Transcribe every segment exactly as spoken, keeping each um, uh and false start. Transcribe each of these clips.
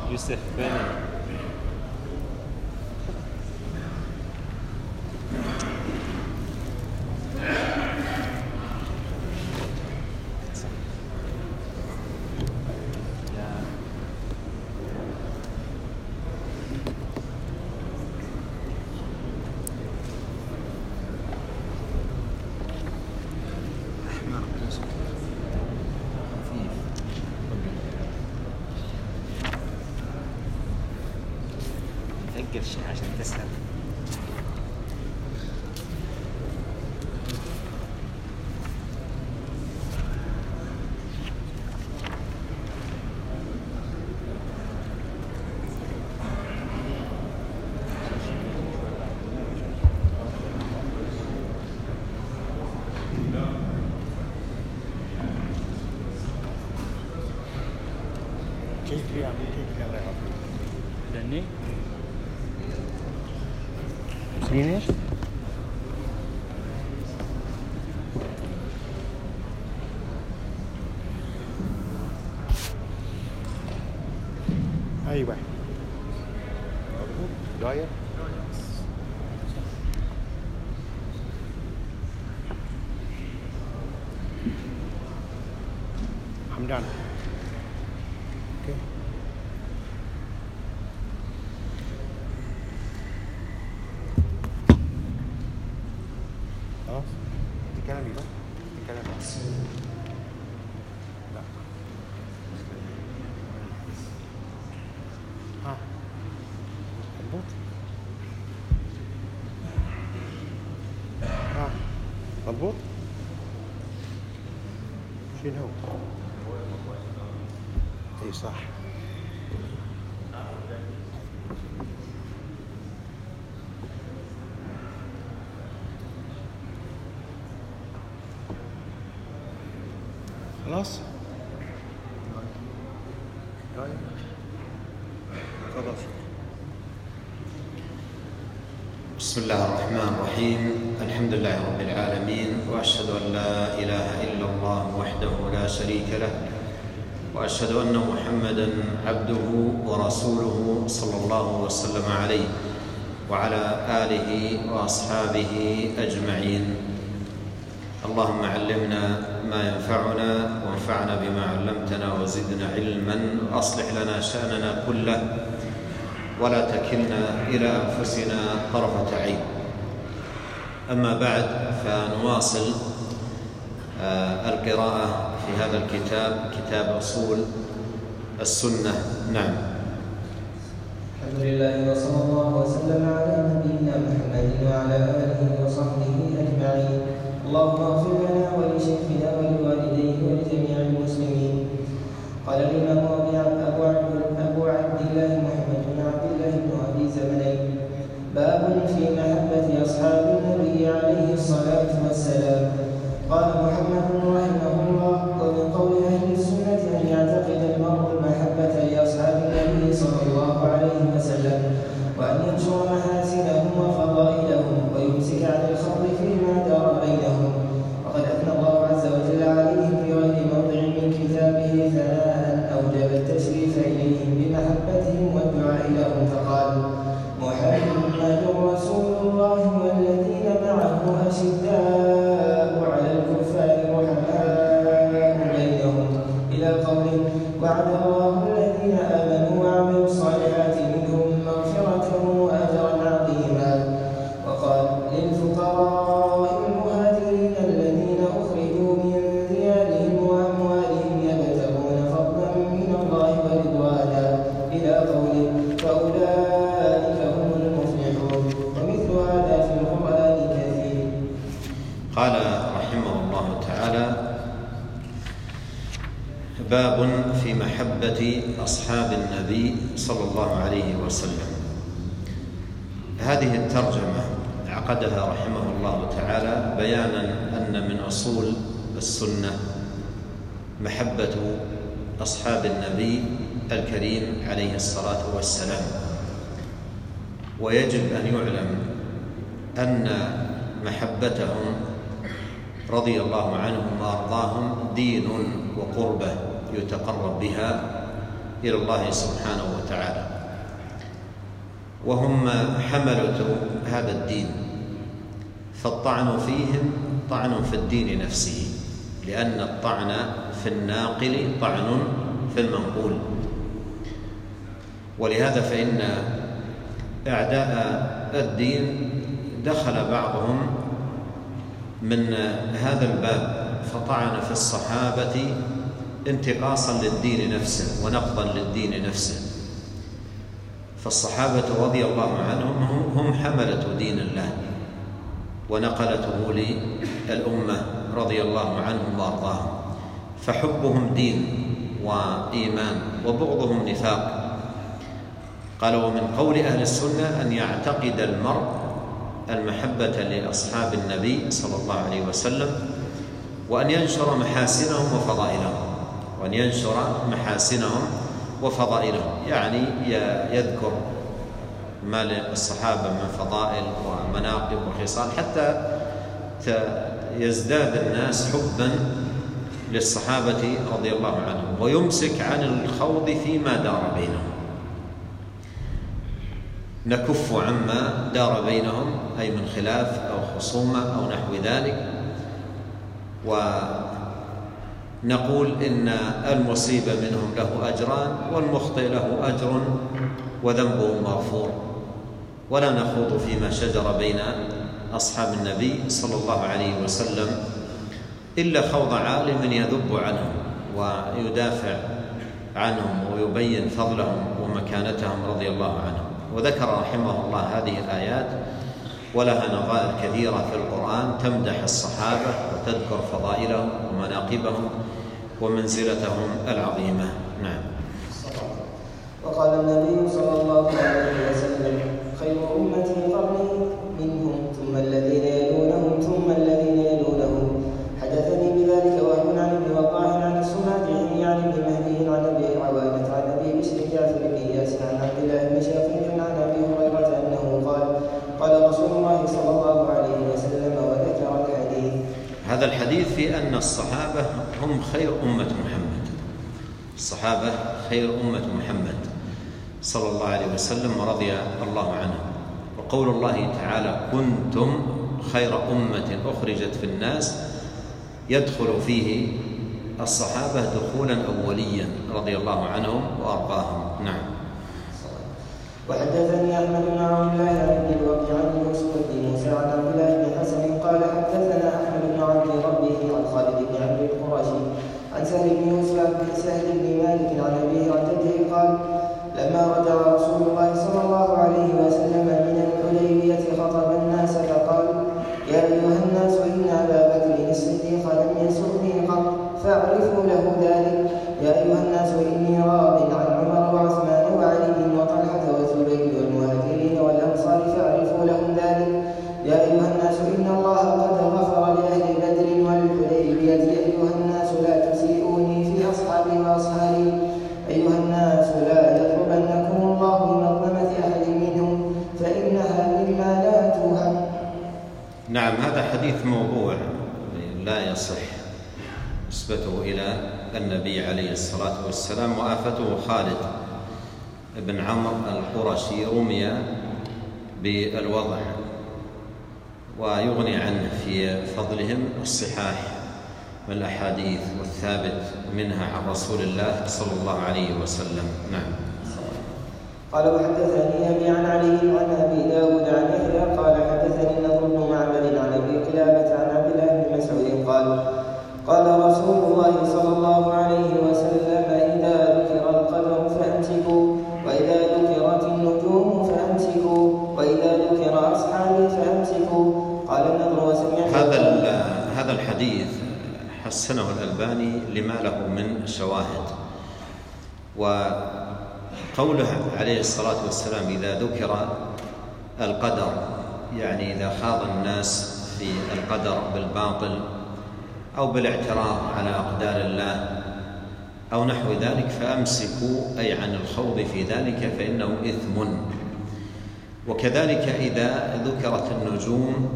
يوسف بني. أجل شيء عشان تسهل. كيف يعني كيف الله يعافيك؟ لأني سنين ايش؟ ايوه داير حمدان. اوكي خلاص تكلمي بقى تكلمي. لا ها مضبوط. ها مضبوط. شنو هو؟ اي صح. خلاص تفضل. بسم الله الرحمن الرحيم. الحمد لله رب العالمين، وأشهد أن لا إله إلا الله وحده لا شريك له، وأشهد أن محمدًا عبده ورسوله صلى الله وسلم عليه وعلى آله وأصحابه أجمعين. اللهم علمنا ما ينفعنا وانفعنا بما علمتنا وزدنا علما، وأصلح لنا شأننا كله ولا تكلنا إلى أنفسنا طرفة عين. أما بعد، فنواصل القراءة في هذا الكتاب، كتاب أصول السنة. نعم. الحمد لله وصلى الله وسلم على نبينا محمد وعلى آله وصحبه أجمعين. اللهم اغفر لنا ولشيخنا ولوالديه ولجميع المسلمين. قال الإمام أبو أبو عبد الله محمد بن عبد الله بن أبي زمنين: باب في محبة أصحاب النبي عليه الصلاة والسلام. قال محمد رحمه الله: ومن قول أهل السنة أن يعتقد المرء المحبة لأصحاب النبي صلى الله عليه وسلم، وأن ينشر محاسنهم وفضائلهم ويمسك عن الخوض فيما دار بينهم. وقد أثنى الله عز وجل عليهم في غير موضع من كتابه ثناء أوجب التشريف إليهم بمحبتهم والدعاء لهم، فقال: محمد رسول الله والذين معه أشداء على الكفار رحماء بينهم، إلى قوله: وعد الله الذين آمنوا وعملوا الصالحات منهم مغفرة وأجرا عظيما. وقال: للفقراء المهاجرين الذين أخرجوا من ديارهم وأموالهم يبتغون فضلا من الله ورضوانا، إلى قوله: فأولئك هم المفلحون. ومثل هذا في القرآن كثير. قال رحمه الله تعالى: باب في محبة أصحاب النبي صلى الله عليه وسلم. هذه الترجمة عقدها رحمه الله تعالى بيانا أن من أصول السنة محبة أصحاب النبي الكريم عليه الصلاة والسلام. ويجب أن يعلم أن محبتهم رضي الله عنهم وأرضاهم دين وقربة يتقرب بها إلى الله سبحانه وتعالى، وهم حملة هذا الدين، فالطعن فيهم طعن في الدين نفسه، لأن الطعن في الناقل طعن في المنقول. ولهذا فإن أعداء الدين دخل بعضهم من هذا الباب فطعن في الصحابة انتقاصا للدين نفسه ونقضا للدين نفسه. فالصحابة رضي الله عنهم هم حملة دين الله ونقلته للأمة رضي الله عنهم وأرضاهم، فحبهم دين وإيمان وبغضهم نفاق. قال: ومن قول أهل السنة أن يعتقد المرء المحبة لأصحاب النبي صلى الله عليه وسلم، وأن ينشر محاسنهم وفضائلهم وأن ينشر محاسنهم وفضائلهم يعني يذكر ما للصحابة من فضائل ومناقب وخصال، حتى يزداد الناس حبا للصحابة رضي الله عنهم، ويمسك عن الخوض فيما دار بينهم، نكف عما دار بينهم أي من خلاف أو خصومة أو نحو ذلك، ونقول إن المصيب منهم له أجران والمخطئ له أجر وذنبه مغفور، ولا نخوض فيما شجر بين أصحاب النبي صلى الله عليه وسلم إلا خوض عالم يذب عنهم ويدافع عنهم ويبين فضلهم ومكانتهم رضي الله عنهم. وذكر رحمه الله هذه الآيات ولها نظائر كثيرة في القرآن تمدح الصحابة وتذكر فضائلهم ومناقبهم ومنزلتهم العظيمة. نعم. وقال النبي صلى الله عليه وسلم: خير أمتي قرني منهم ثم الذين يلونهم ثم الذين يلونهم. حدثني بذلك وهب عن ابن وقاح عن السماطي عن ابن مهدي عن ابي عوانة عن ابي بشر جعفر بن اياس عن عبد الله بن شقيق عن ابي هريرة انه قال: قال رسول الله صلى الله عليه وسلم، وذكر الحديث. هذا الحديث في أن الصحابة هم خير أمة محمد، الصحابة خير أمة محمد صلى الله عليه وسلم ورضي الله عنهم. وقول الله تعالى: كنتم خير أمة أخرجت في الناس يدخل فيه الصحابة دخولا أوليا رضي الله عنهم وأرضاهم. نعم. وحدثني أحمد بن عبد الله عن الوقت عن يوسف بن موسى عن عبد الله بن حسن قال: حدثنا أحمد بن عبد ربه عن خالد بن عمرو القرشي عن سهل بن يوسف بن سهل بن مالك عن أبيه عن جده قال: لما رجع رسول الله صلى الله عليه وسلم من الحديبية خطب الناس فقال: يا أيها الناس إن أبا بكر الصديق لم يسرني قط فاعرفوا له ذلك. يا أيها الناس إني راض عن عمر وعثمان وعلي وطلحة والزبير والمهاجرين والأنصار فاعرفوا لهم ذلك. يا أيها الناس إن الله قد غفر لأهل بدر والحديبية. يا أيها الناس لا تسيئوني في أصحابي وأصحابي. أيها الناس لا يطلبنكم الله بمظلمة أحد منهم فإنها مما لا توهم. نعم. هذا حديث موضوع لا يصح نسبته إلى النبي عليه الصلاة والسلام، وآفته خالد بن عمرو القرشي رمي بالوضع، ويغني عنه في فضلهم الصحاح من الأحاديث والثابت منها عن رسول الله صلى الله عليه وسلم. نعم. قال: وحدثني أبي عن علي عن أبي داود عن يحيى قال: حدثني النضر بن معبد عن أبي قلابة عن عبد الله بن مسعود قال: قال رسول الله صلى الله عليه وسلم: إذا ذكر القدر فأمسكوا، وإذا ذكرت النجوم فأمسكوا، وإذا ذكر أصحابي فأمسكوا. قال النضر: وسمعت هذا هذا الحديث حسنه الألباني لما له من شواهد. وقوله عليه الصلاة والسلام: إذا ذكر القدر، يعني إذا خاض الناس في القدر بالباطل أو بالاعتراض على أقدار الله أو نحو ذلك فأمسكوا، أي عن الخوض في ذلك فإنه إثم. وكذلك إذا ذكرت النجوم،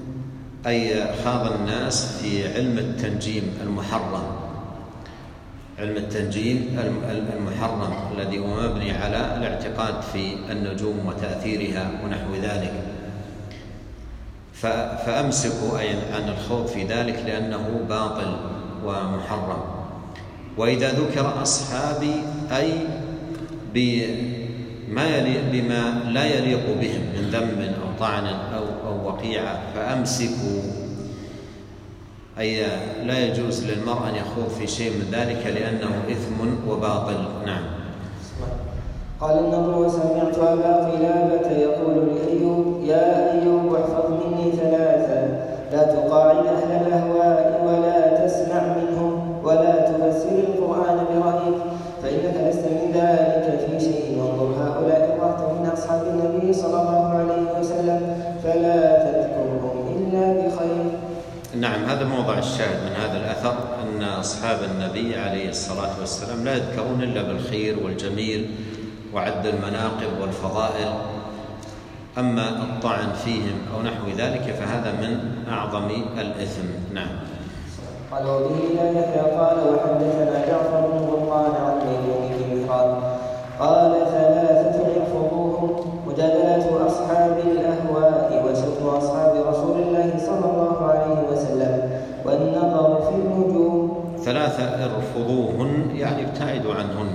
أي خاض الناس في علم التنجيم المحرم علم التنجيم المحرم الذي هو مبني على الاعتقاد في النجوم وتأثيرها ونحو ذلك، فأمسكوا أي عن الخوض في ذلك لأنه باطل ومحرم. وإذا ذكر أصحابي أي بما يليق بما لا يليق بهم من ذم أو طعن أو, أو وقيعة فأمسكوا، أي لا يجوز للمرء أن يخوض في شيء من ذلك لأنه إثم وباطل. نعم. قال النضر: وسمعت أبا قلابة يقول لأيوب: يا أيوب احفظ مني ثلاثا، لا تقاعد أهل الأهواء ولا تسمع منهم ولا تفسر القرآن برأيك، فإنك لست من ذلك في شيء. وانظر هؤلاء الرهط من أصحاب النبي صلى الله عليه وسلم فلا تذكرهم إلا بخير. نعم، هذا موضع الشاهد من هذا الأثر، أن أصحاب النبي عليه الصلاة والسلام لا يذكرون إلا بالخير والجميل وعد المناقب والفضائل، أما الطعن فيهم أو نحو ذلك فهذا من أعظم الإثم. نعم. قال: وبه لا يحيى قال: وحدثنا جعفر بن برقان عن ميمون بن مهران قال: ثلاثة يحفظوهم: مجادلة أصحاب الأهواء، وشتم أصحاب رسول الله صلى الله عليه وسلم، والنظر في النجوم. ثلاثة ارفضوهن يعني ابتعدوا عنهن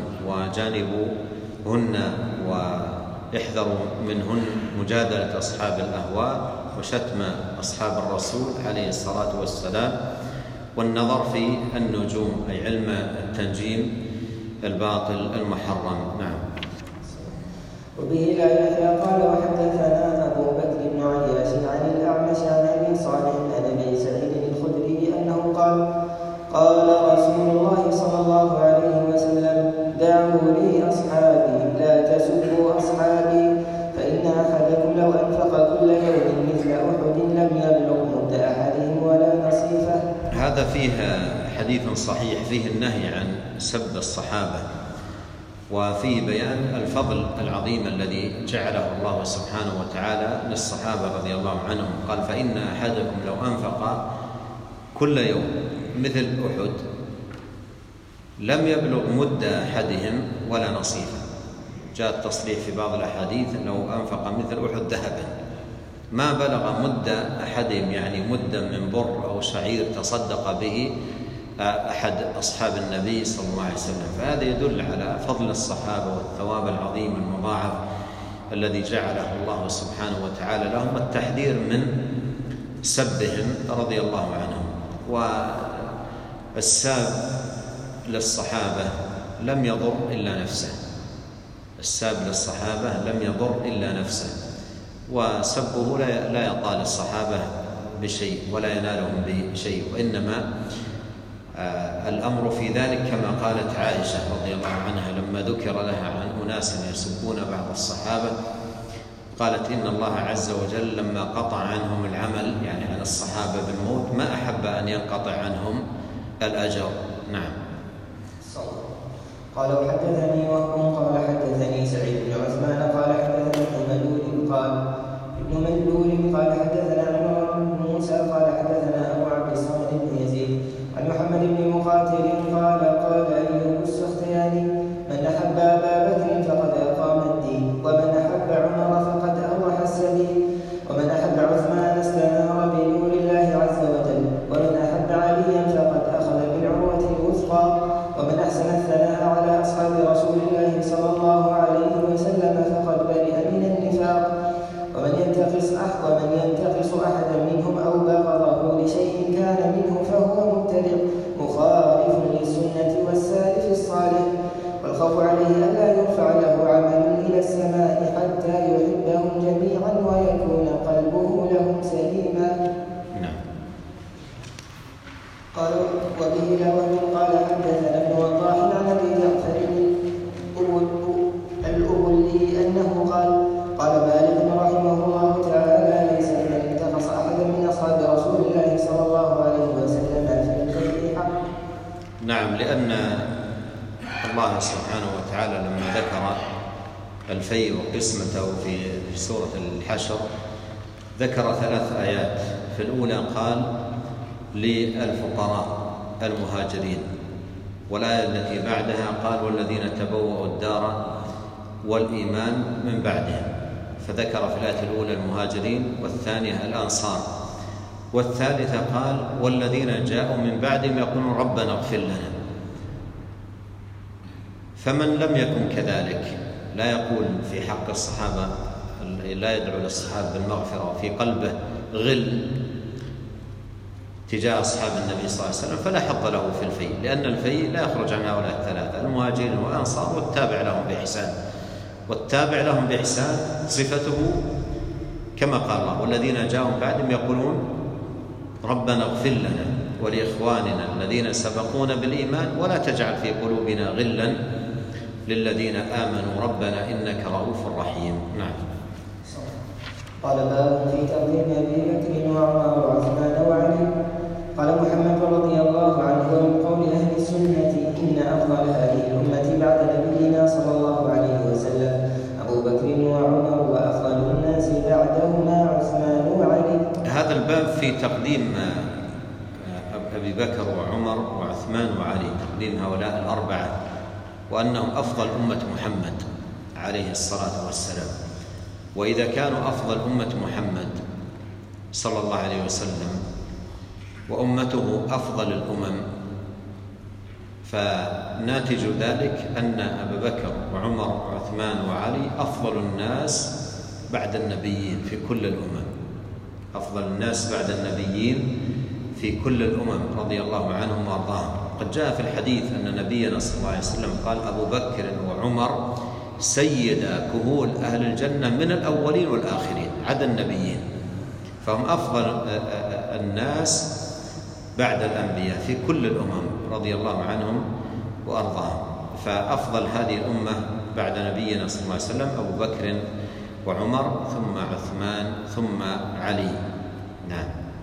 وجانبوهن واحذروا منهن، مجادلة أصحاب الأهواء وشتم أصحاب الرسول عليه الصلاة والسلام، والنظر في النجوم أي علم التنجيم الباطل المحرم. نعم. وبه لا يحيى قال: وحدثنا أبو بكر بن عياش عن الأعمش عن أبي صالح عن أبي سعيد الخدري أنه قال: قال رسول الله صلى الله عليه وسلم: دعوا لي أصحابي لا تسبوا أصحابي، فإن أحدكم لو أنفق كل يوم مثل أحد لم يبلغ مد أحدهم ولا نصيفه. هذا فيه حديث صحيح فيه النهي عن سب الصحابة، وفيه بيان الفضل العظيم الذي جعله الله سبحانه وتعالى للصحابة رضي الله عنهم. قال: فإن أحدكم لو أنفق كل يوم مثل أحد لم يبلغ مد أحدهم ولا نصيفه. جاء التصريح في بعض الأحاديث: لو أنفق مثل أحد ذهبا ما بلغ مد أحدهم، يعني مدا من بر أو شعير تصدق به أحد أصحاب النبي صلى الله عليه وسلم. فهذا يدل على فضل الصحابة والثواب العظيم المضاعف الذي جعله الله سبحانه وتعالى لهم، والتحذير من سبهم رضي الله عنهم. والساب للصحابة لم يضر إلا نفسه، الساب للصحابة لم يضر إلا نفسه، وسبه لا يطال الصحابة بشيء ولا ينالهم بشيء، وإنما آه الأمر في ذلك كما قالت عائشة رضي الله عنها لما ذكر لها عن أناس يسبون بعض الصحابة، قالت: إن الله عز وجل لما قطع عنهم العمل يعني عن الصحابة بالموت ما أحب أن ينقطع عنهم الأجر. نعم. قال: وحدثني وهب قال حدثني سعيد بن عثمان قال حدثنا ابن ملول قال ابن ملول قال حدثنا عمران بن موسى قال حدثنا أبو عبد الصمد بن يزيد عن محمد بن مقاتل قال: قال أيوب السختياني: من أحب أبا بكر فقد أقام الدين، ومن أحب عمر فقد أوضح السبيل، ومن أحب عثمان استنار بنور الله عز وجل، ومن أحب عليا فقد أخذ بالعروة الوثقى، ومن أحسن الثناء على أصحاب رسول الله صلى الله عليه وسلم فقد برئ من النفاق، ومن ينتقص أحد ومن ينتقص أحدا منهم أو بغضه لشيء كان منه فهو مبتدع مخالف للسنة والسالف الصالح، والخوف عليه ألا يرفع له عمل إلى السماء حتى يحبهم جميعا ويكون قلبه لهم سليما. قال: وبه لوح قال حدثنا ابن وضاح عن ابي جعفر الأبلي أنه قال: قال مالك رحمه الله تعالى: ليس من انتقص أحدا من أصحاب رسول الله صلى الله عليه وسلم في الكفر حق. نعم، لأن الله سبحانه وتعالى لما ذكر الفيء وقسمته في سورة الحشر ذكر ثلاث آيات. في الأولى قال: للفقراء المهاجرين، والآية التي بعدها قال والذين تبوأوا الدار والإيمان من بعدهم، فذكر في الآية الأولى المهاجرين والثانية الأنصار، والثالثة قال والذين جاءوا من بعدهم يقولون ربنا اغفر لنا. فمن لم يكن كذلك لا يقول في حق الصحابة، لا يدعو للصحابة بالمغفرة وفي قلبه غل تجاه أصحاب النبي صلى الله عليه وسلم، فلا حظ له في الفيء، لأن الفيء لا يخرج عن هؤلاء الثلاثة المهاجرين والأنصار والتابع لهم بإحسان. والتابع لهم بإحسان صفته كما قال الله والذين جاءوا من بعدهم يقولون ربنا اغفر لنا ولإخواننا الذين سبقونا بالإيمان ولا تجعل في قلوبنا غلا للذين آمنوا ربنا إنك رؤوف رحيم. نعم. قال باب في تقديم أبي بكر وعمر وعثمان وعلي. قال محمد رضي الله عنه ومن قول أهل السنة إن أفضل هذه الأمة بعد نبينا صلى الله عليه وسلم أبو بكر وعمر وأفضل الناس بعدهما عثمان وعلي. هذا الباب في تقديم أبي بكر وعمر وعثمان وعلي، تقديم هؤلاء الأربعة وأنهم أفضل أمة محمد عليه الصلاة والسلام. وإذا كانوا أفضل أمة محمد صلى الله عليه وسلم وأمته أفضل الأمم، فناتج ذلك أن أبا بكر وعمر وعثمان وعلي أفضل الناس بعد النبيين في كل الأمم، أفضل الناس بعد النبيين في كل الأمم رضي الله عنهم وأرضاهم. قد جاء في الحديث أن نبينا صلى الله عليه وسلم قال أبو بكر وعمر سيدا كهول أهل الجنة من الأولين والآخرين عدا النبيين، فهم أفضل الناس بعد الأنبياء في كل الأمم رضي الله عنهم وأرضاهم. فأفضل هذه الأمة بعد نبينا صلى الله عليه وسلم أبو بكر وعمر ثم عثمان ثم علي. نعم.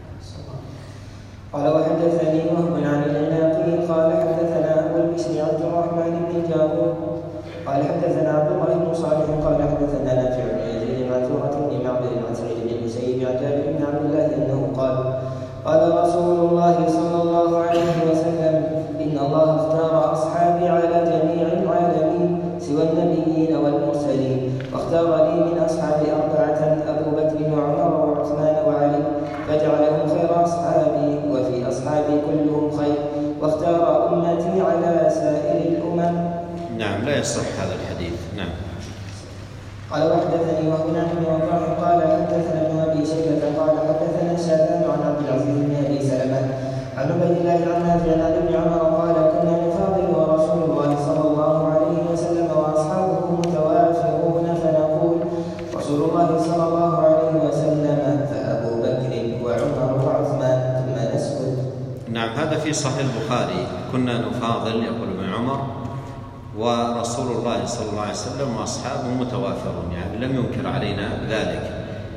قال وحدثني وهب عن العناقي قال حدثنا أبو البشر عبد الرحمن بن جابر قال حدثنا عبد الله بن صالح قال حدثنا نافع بن يزيد عن زهرة بن معبد عن سعيد بن المسيب عن جابر بن عبد الله أنه قال قال رسول الله صلى الله عليه وسلم إن الله اختار أصحابي على جميع العالمين سوى النبيين والمرسلين، واختار لي من أصحابي أربعة أبو بكر وعمر وعثمان وعلي، فجعلهم خير أصحابي وفي أصحابي كلهم خير، واختار أمتي على سائر الأمم. نعم. لا يصح هذا الحديث. نعم. قال وحدثني وهو بن وضاح قال حدثنا ابن ابي شيبه قال حدثنا شاذان عن عبد العزيز بن ابي سلمه عن عبيد الله عن نافع عن ابن عمر قال كنا نفاضل ورسول الله صلى الله عليه وسلم واصحابه متوافرون فنقول رسول الله صلى الله عليه وسلم فابو بكر وعمر وعثمان ثم نسكت. نعم. هذا في صحيح البخاري كنا نفاضل يقول ابن عمر ورسول الله صلى الله عليه وسلم وأصحابه متوافرون، يعني لم ينكر علينا ذلك،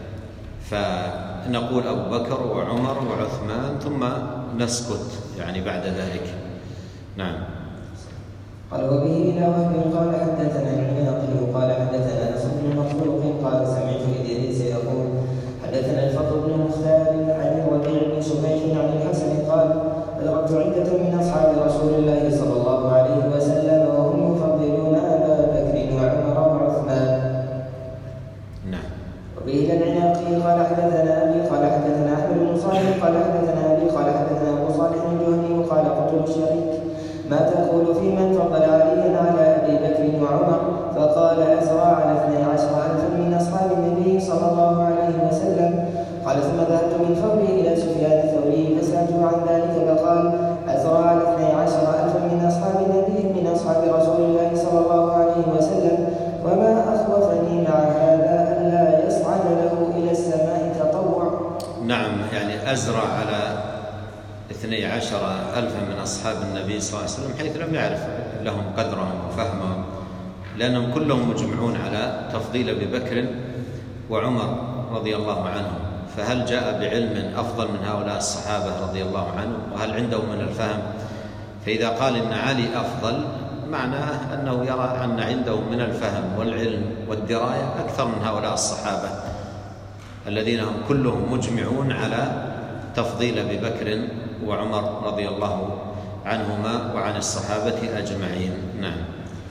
فنقول أبو بكر وعمر وعثمان ثم نسكت يعني بعد ذلك. نعم. قال وبه إلى وهب قال حدثنا العناقي قال حدثنا أنس بن مخلوق قال سمعت إدريس يقول حدثنا الفضل بن مختار عن الربيع بن سبيح عن الحسن قال أدركت عدة من أصحاب رسول الله صلى الله عليه وسلم وهم يفضلون أبا بكر وعمر وعثمان. نعم. وبه إلى العناقي قال حدثنا أبي قال حدثنا أحمد بن صالح قال حدثنا أبي قال حدثنا أبو صالح الجهني قال قلت للشريك ما تقول في من فضل عليا على أبي بكر وعمر؟ فقال أسرى على اثني عشر ألفا من أصحاب النبي صلى الله عليه وسلم. قال ثم ذهبت من فوري إلى سفيان الثوري فسألته عن ذلك فقال أسرى على اثني عشر ألفا من أصحاب النبي من أصحاب رسول الله صلى الله عليه وسلم، وما أخوفني مع هذا ألا يصعد له إلى السماء تطوع. نعم. يعني أزرع على اثني عشر ألفا من أصحاب النبي صلى الله عليه وسلم حيث لم يعرف لهم قدرهم وفهمهم، لأنهم كلهم مجمعون على تفضيل أبي بكر وعمر رضي الله عنهم، فهل جاء بعلم أفضل من هؤلاء الصحابة رضي الله عنهم؟ وهل عنده من الفهم؟ فإذا قال إن علي أفضل معناه أنه يرى أن عنده من الفهم والعلم والدراية أكثر من هؤلاء الصحابة الذين هم كلهم مجمعون على تفضيل أبي بكر وعمر رضي الله عنهما وعن الصحابة أجمعين. نعم.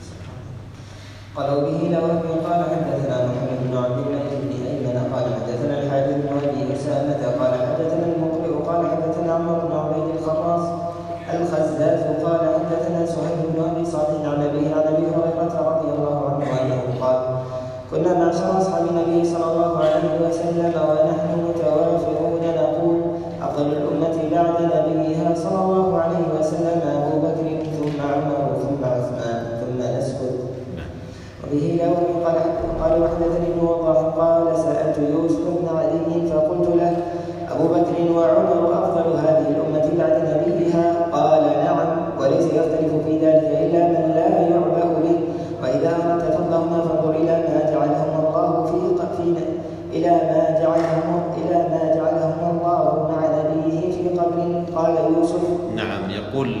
قالوا به لو قال حدثنا محمد بن عبد الملك بن أيمن قال حدثنا الحارث بن أبي أسامة قال حدثنا المقرئ قال حدثنا عمرو بن عبيد الخراص الخزاز قال حدثنا سهيل بن أبي صالح عن أبيه عن أبي هريرة رضي الله عنه أنه قال كنا معشر أصحاب النبي صلى الله عليه وسلم ونحن متوافرون نقول أفضل الأمة بعد نبيها صلى الله عليه وسلم أبو بكر ثم عمر ثم عثمان ثم نسكت. وبه لو قال قال وحدثني ابن وضاح قال سألت يوسف بن علي فقلت له أبو بكر وعمر أفضل هذه الأمة بعد نبيها؟ قال نعم، وليس يختلف في ذلك إلا من لا يعبأ به. وإذا أردت فضلهما فانظر إلى ما جعلهم الله في قفين إلى ما جعلهم إلى ما جعلهم الله مع نبيه في قبر. قال يوسف. نعم. يقول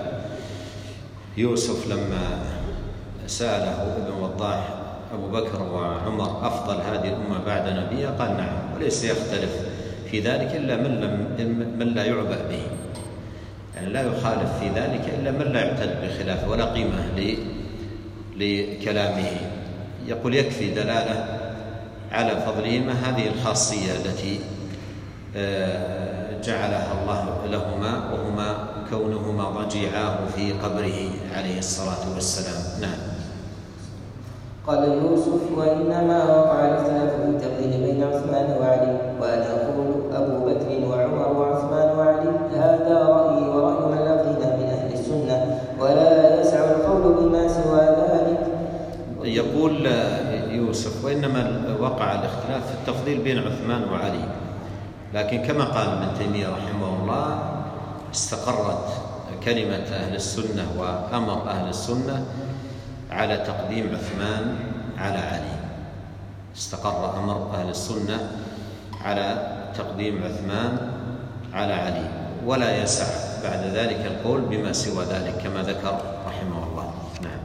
يوسف لما سأله ابن وضاح أبو بكر وعمر أفضل هذه الأمة بعد نبيها قال نعم، وليس يختلف في ذلك إلا من, لم من لا يعبأ به، يعني لا يخالف في ذلك إلا من لا يعتد بخلافه ولا قيمة لكلامه. يقول يكفي دلالة على فضلهما هذه الخاصية التي جعلها الله لهما، وهما كونهما ضجيعاه في قبره عليه الصلاة والسلام. نعم. قال يوسف وإنما وقع الاختلاف في التفضيل بين عثمان وعلي، وأنا أقول أبو بكر وعمر وعثمان وعلي، هذا رأيي ورأي من لقينا من أهل السنة، ولا يسع القول بما سوى ذلك. يقول يوسف وإنما وقع الاختلاف في التفضيل بين عثمان وعلي، لكن كما قال ابن تيمية رحمه الله استقرت كلمة أهل السنة وأمر أهل السنة على تقديم عثمان على علي، استقر أمر أهل السنة على تقديم عثمان على علي، ولا يسع بعد ذلك القول بما سوى ذلك كما ذكر رحمه الله. نعم.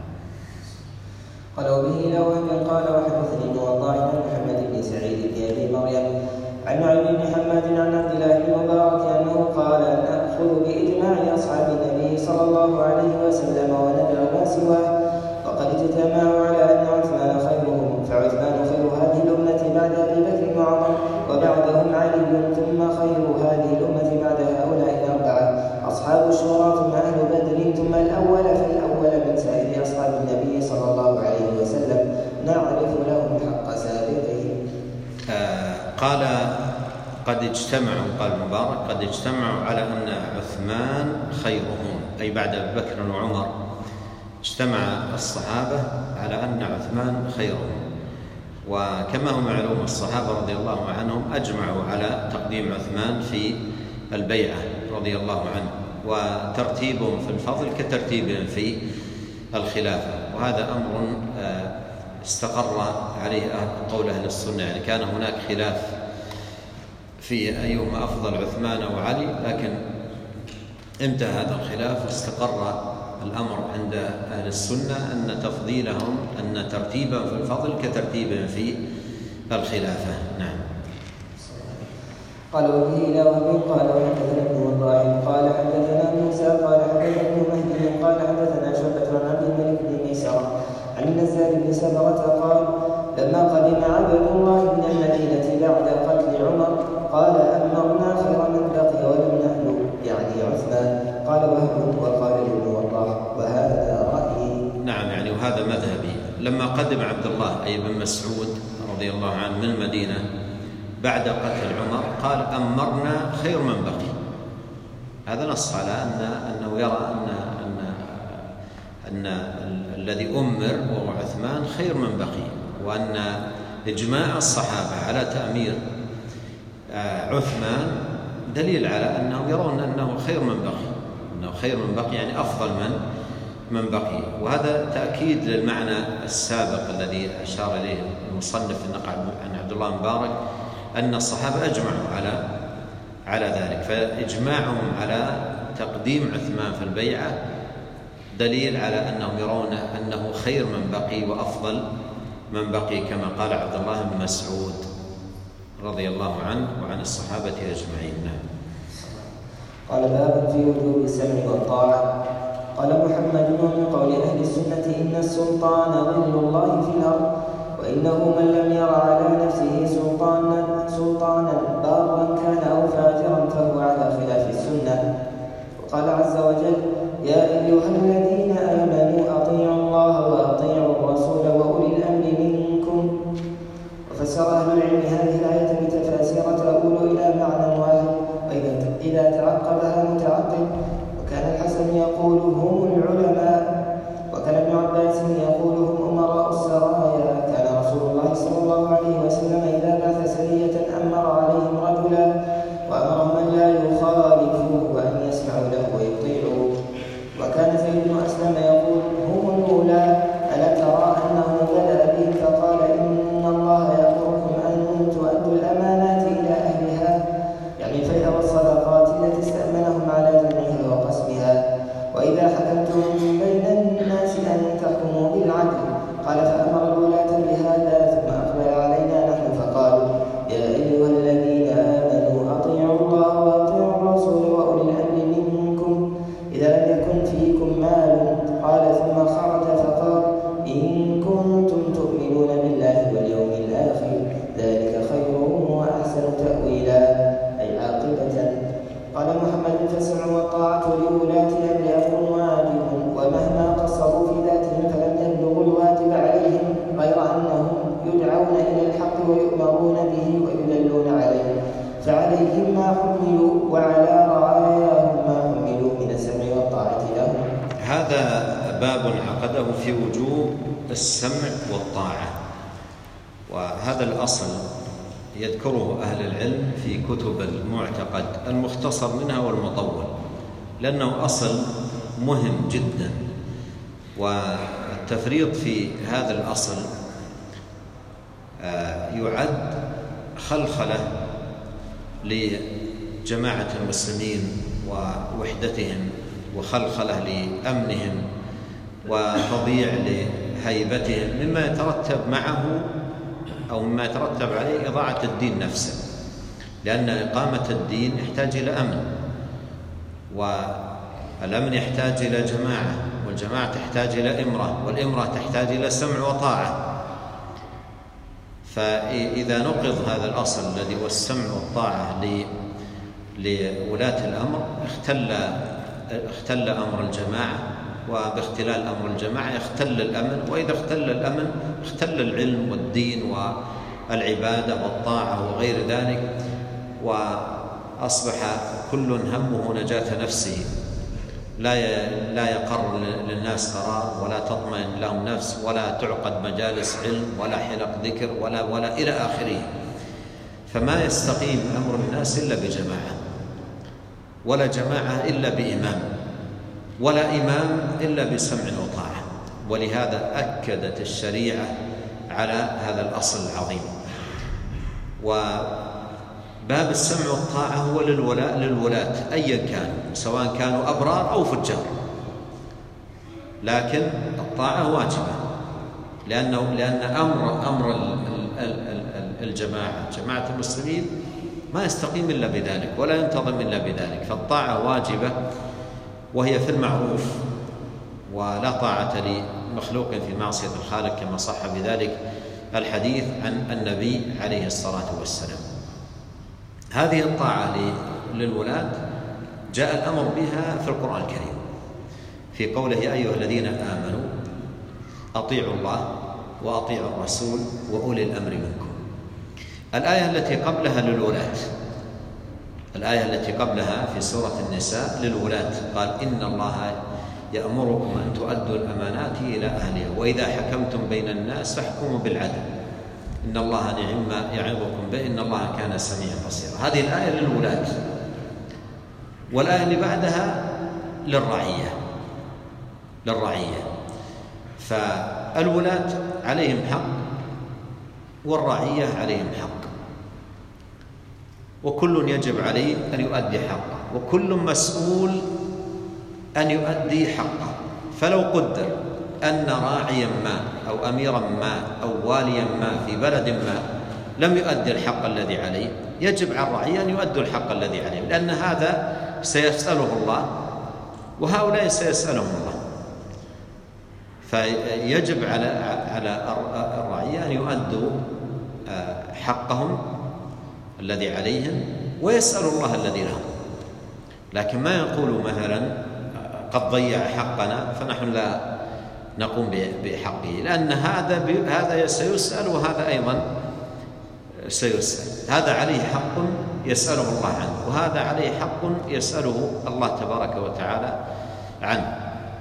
قالوا به لو أن قال وحدثني ابن وضاح عن محمد بن سعيد بن أبي مريم عن نعيم بن حماد عن عبد الله بن مبارك أنه قال نأخذ بإجماع أصحاب النبي صلى الله عليه وسلم وندع ما سواه، وقد اجتمعوا على أن عثمان خيرهم، فعثمان خير هذه الأمة بعد أبي بكر وعمر، وبعدهم علي، ثم خير هذه الأمة بعد هؤلاء الأربعة أصحاب الشورى، ثم أهل بدر، ثم الأول فالأول من سائر أصحاب النبي صلى الله عليه وسلم نعرف لهم حق سابقهم. آه قال قد اجتمعوا، قال مبارك قد اجتمعوا على أن عثمان خيرهم، أي بعد أبي بكر وعمر اجتمع الصحابة على أن عثمان خيرهم. وكما هو معلوم الصحابة رضي الله عنهم أجمعوا على تقديم عثمان في البيعة رضي الله عنه، وترتيبهم في الفضل كترتيبهم في الخلافة، وهذا أمر استقر عليه قول أهل السنة، يعني كان هناك خلاف في أيهما أفضل عثمان أو علي، لكن انتهى هذا الخلاف واستقر الأمر عند أهل السنة أن تفضيلهم أن ترتيبهم في الفضل كترتيبهم في الخلافة. نعم. قال وبه إلى وهب قال وحدثنا ابن وضاح قال حدثنا موسى قال حدثنا ابن مهدي قال حدثنا شعبة عن عبد الملك بن ميسرة عن النزار بن سبرة قال لما قدم عبد الله من المدينة بعد قتل عمر قال أمرنا خير من بقي ولم نهل، يعني عثمان. قال وهب وقال ابن وضاح وهذا رأيي. نعم، يعني وهذا مذهبي. لما قدم عبد الله أي بن مسعود رضي الله عنه من المدينة بعد قتل عمر قال أمرنا خير من بقي. هذا نص على أن أنه يرى أن أن أن الذي أمر وهو عثمان خير من بقي، وأن إجماع الصحابة على تأمير عثمان دليل على أنهم يرون أنه خير من بقي، أنه خير من بقي يعني أفضل من من بقي. وهذا تأكيد للمعنى السابق الذي أشار إليه المصنف النقل عن عبد الله مبارك أن الصحابة أجمعوا على على ذلك، فإجماعهم على تقديم عثمان في البيعة دليل على أنهم يرون أنه خير من بقي وأفضل من بقي، كما قال عبد الله بن مسعود رضي الله عنه وعن الصحابة أجمعين. قال باب في وجوب السمع والطاعة. قال محمد ومن قول أهل السنة إن السلطان ظل الله في الأرض، وإنه من لم ير على نفسه سلطانا سلطانا بارا كان أو فاجرا فهو على خلاف السنة. وقال عز وجل يا أيها الذين آمنوا أطيعوا الله وأطيعوا الرسول وأولي الأمر منكم. وفسر أهل العلم هذه الآية بتفاسير تؤول إلى معنى واحد، وإذا تعقبها متعقب. وكان الحسن يقول هم العلماء، وكان ابن عباس يقول هم أمراء السرايا. كان رسول الله صلى الله عليه وسلم إذا بعث سرية أمر عليهم رجلا وأمرهم أن لا يخالفوه وأن يسمعوا له ويطيعوه. وكان زيد بن أسلم يقول هم الأولى، ألا ترى أنه بدأ بهم فقال إن الله يأمركم أن تؤدوا الأمانات إلى أهلها، يعني الفيء والصدقات التي استأمنهم على جمعها وقسمها، وإذا حكمتم بين الناس أن تحكموا بالعدل. قال فأمر الولاة بهذا ثم أقبل علينا نحن فقالوا يا أيها الذين آمنوا أطيعوا الله وأطيعوا الرسول وأولي الأمر منكم إذا لم يكن فيكم مال. قال ثم خرج فقال إن كنتم تؤمنون بالله واليوم الآخر ذلك خير وأحسن تأويلا، أي عاقبة. قال محمد فالسمع والطاعة لولاة الأمر أمر واجب، ومهما قصروا في ذاتهم فلم يبلغوا الواجب عليهم، غير أنهم يدعون إلى الحق ويؤمرون به ويدلون عليه، فعليهم ما حملوا وعلى رعاياهم ما حملوا من السمع والطاعة لهم. هذا باب عقده في وجوب السمع والطاعة، وهذا الأصل يذكره أهل العلم في كتب المعتقد المختصر منها والمطول، لأنه أصل مهم جدا، والتفريط في هذا الأصل يعد خلخلة لجماعة المسلمين ووحدتهم، وخلخلة لأمنهم، وتضييع لهيبتهم، مما يترتب معه أو مما يترتب عليه إضاعة الدين نفسه، لأن إقامة الدين يحتاج إلى أمن، والأمن يحتاج إلى جماعة، والجماعة تحتاج إلى إمرة، والإمرة تحتاج إلى سمع وطاعة. فإذا نقض هذا الأصل الذي هو السمع والطاعة لولاة الأمر اختل اختل أمر الجماعة، وباختلال أمر الجماعة يختل الأمن، وإذا اختل الأمن اختل العلم والدين والعبادة والطاعة وغير ذلك، وأصبح كل همه نجاة نفسه، لا لا يقر للناس قرار، ولا تطمئن لهم نفس، ولا تعقد مجالس علم، ولا حلق ذكر، ولا ولا إلى آخره. فما يستقيم أمر الناس إلا بجماعة، ولا جماعة إلا بإمام، ولا إمام إلا بسمع وطاعة. ولهذا أكدت الشريعة على هذا الأصل العظيم. وباب السمع والطاعة هو للولاء للولاة أيا كانوا، سواء كانوا أبرار أو فجار، لكن الطاعة واجبة، لأنه لأن أمر أمر الجماعة جماعة المسلمين ما يستقيم إلا بذلك، ولا ينتظم إلا بذلك. فالطاعة واجبة، وهي في المعروف، ولا طاعة لمخلوق في معصية الخالق، كما صح بذلك الحديث عن النبي عليه الصلاة والسلام. هذه الطاعة للولاة جاء الأمر بها في القرآن الكريم، في قوله يا أيها الذين آمنوا أطيعوا الله وأطيعوا الرسول وأولي الأمر منكم. الآية التي قبلها للولاة، الآية التي قبلها في سورة النساء للولاة، قال إن الله يأمركم أن تؤدوا الأمانات إلى أهلها وإذا حكمتم بين الناس فاحكموا بالعدل إن الله نعم ما يعظكم به إن الله كان سميعا بصيرا. هذه الآية للولاة. والآية اللي بعدها للرعية للرعية فالولاة عليهم حق والرعية عليهم حق، وكل يجب عليه أن يؤدي حقه، وكل مسؤول أن يؤدي حقه. فلو قدر أن راعيا ما أو أميرا ما أو واليا ما في بلد ما لم يؤدي الحق الذي عليه، يجب على الرعية أن يؤدوا الحق الذي عليه، لأن هذا سيسأله الله وهؤلاء سيسألهم الله. فيجب على على الرعية أن يؤدوا حقهم الذي عليهم ويسألوا الله الذي لهم، لكن ما يقولوا مثلا قد ضيع حقنا فنحن لا نقوم بحقه، لأن هذا هذا سيسأل وهذا أيضا سيسأل. هذا عليه حق يسأله الله عنه، وهذا عليه حق يسأله الله تبارك وتعالى عنه.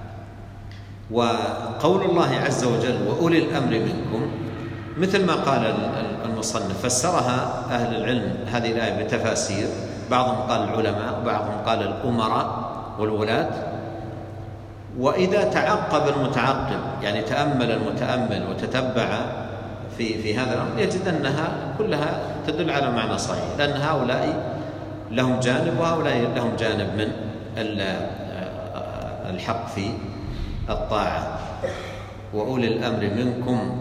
وقول الله عز وجل وأولي الأمر منكم مثل ما قال المصنف فسرها أهل العلم هذه الآية بتفاسير، بعضهم قال العلماء وبعضهم قال الأمراء والولاة. وإذا تعقب المتعقب يعني تأمل المتأمل وتتبع في في هذا الأمر يجد أنها كلها تدل على معنى صحيح، لأن هؤلاء لهم جانب وهؤلاء لهم جانب من الحق في الطاعة. وأولي الأمر منكم.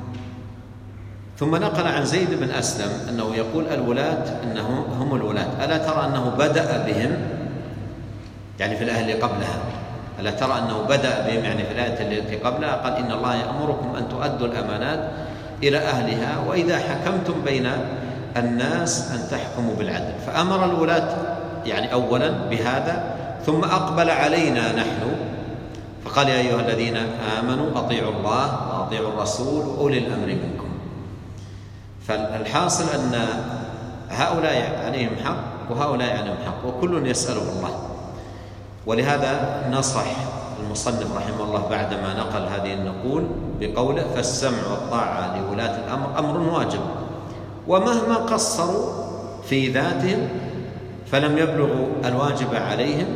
ثم نقل عن زيد بن أسلم أنه يقول الولاة أنهم هم الولاة، ألا ترى أنه بدأ بهم يعني في الآية اللي قبلها، ألا ترى أنه بدأ بهم يعني في الآية التي قبلها قال إن الله يأمركم أن تؤدوا الأمانات إلى أهلها وإذا حكمتم بين الناس أن تحكموا بالعدل. فأمر الولاة يعني أولا بهذا، ثم أقبل علينا نحن فقال يا أيها الذين آمنوا أطيعوا الله وأطيعوا الرسول وأولي الأمر منكم. فالحاصل أن هؤلاء عليهم حق وهؤلاء عليهم حق وكل يسأله الله. ولهذا نصح المصنف رحمه الله بعدما نقل هذه النقول بقوله فالسمع والطاعة لولاة الأمر أمر واجب، ومهما قصروا في ذاتهم فلم يبلغوا الواجب عليهم.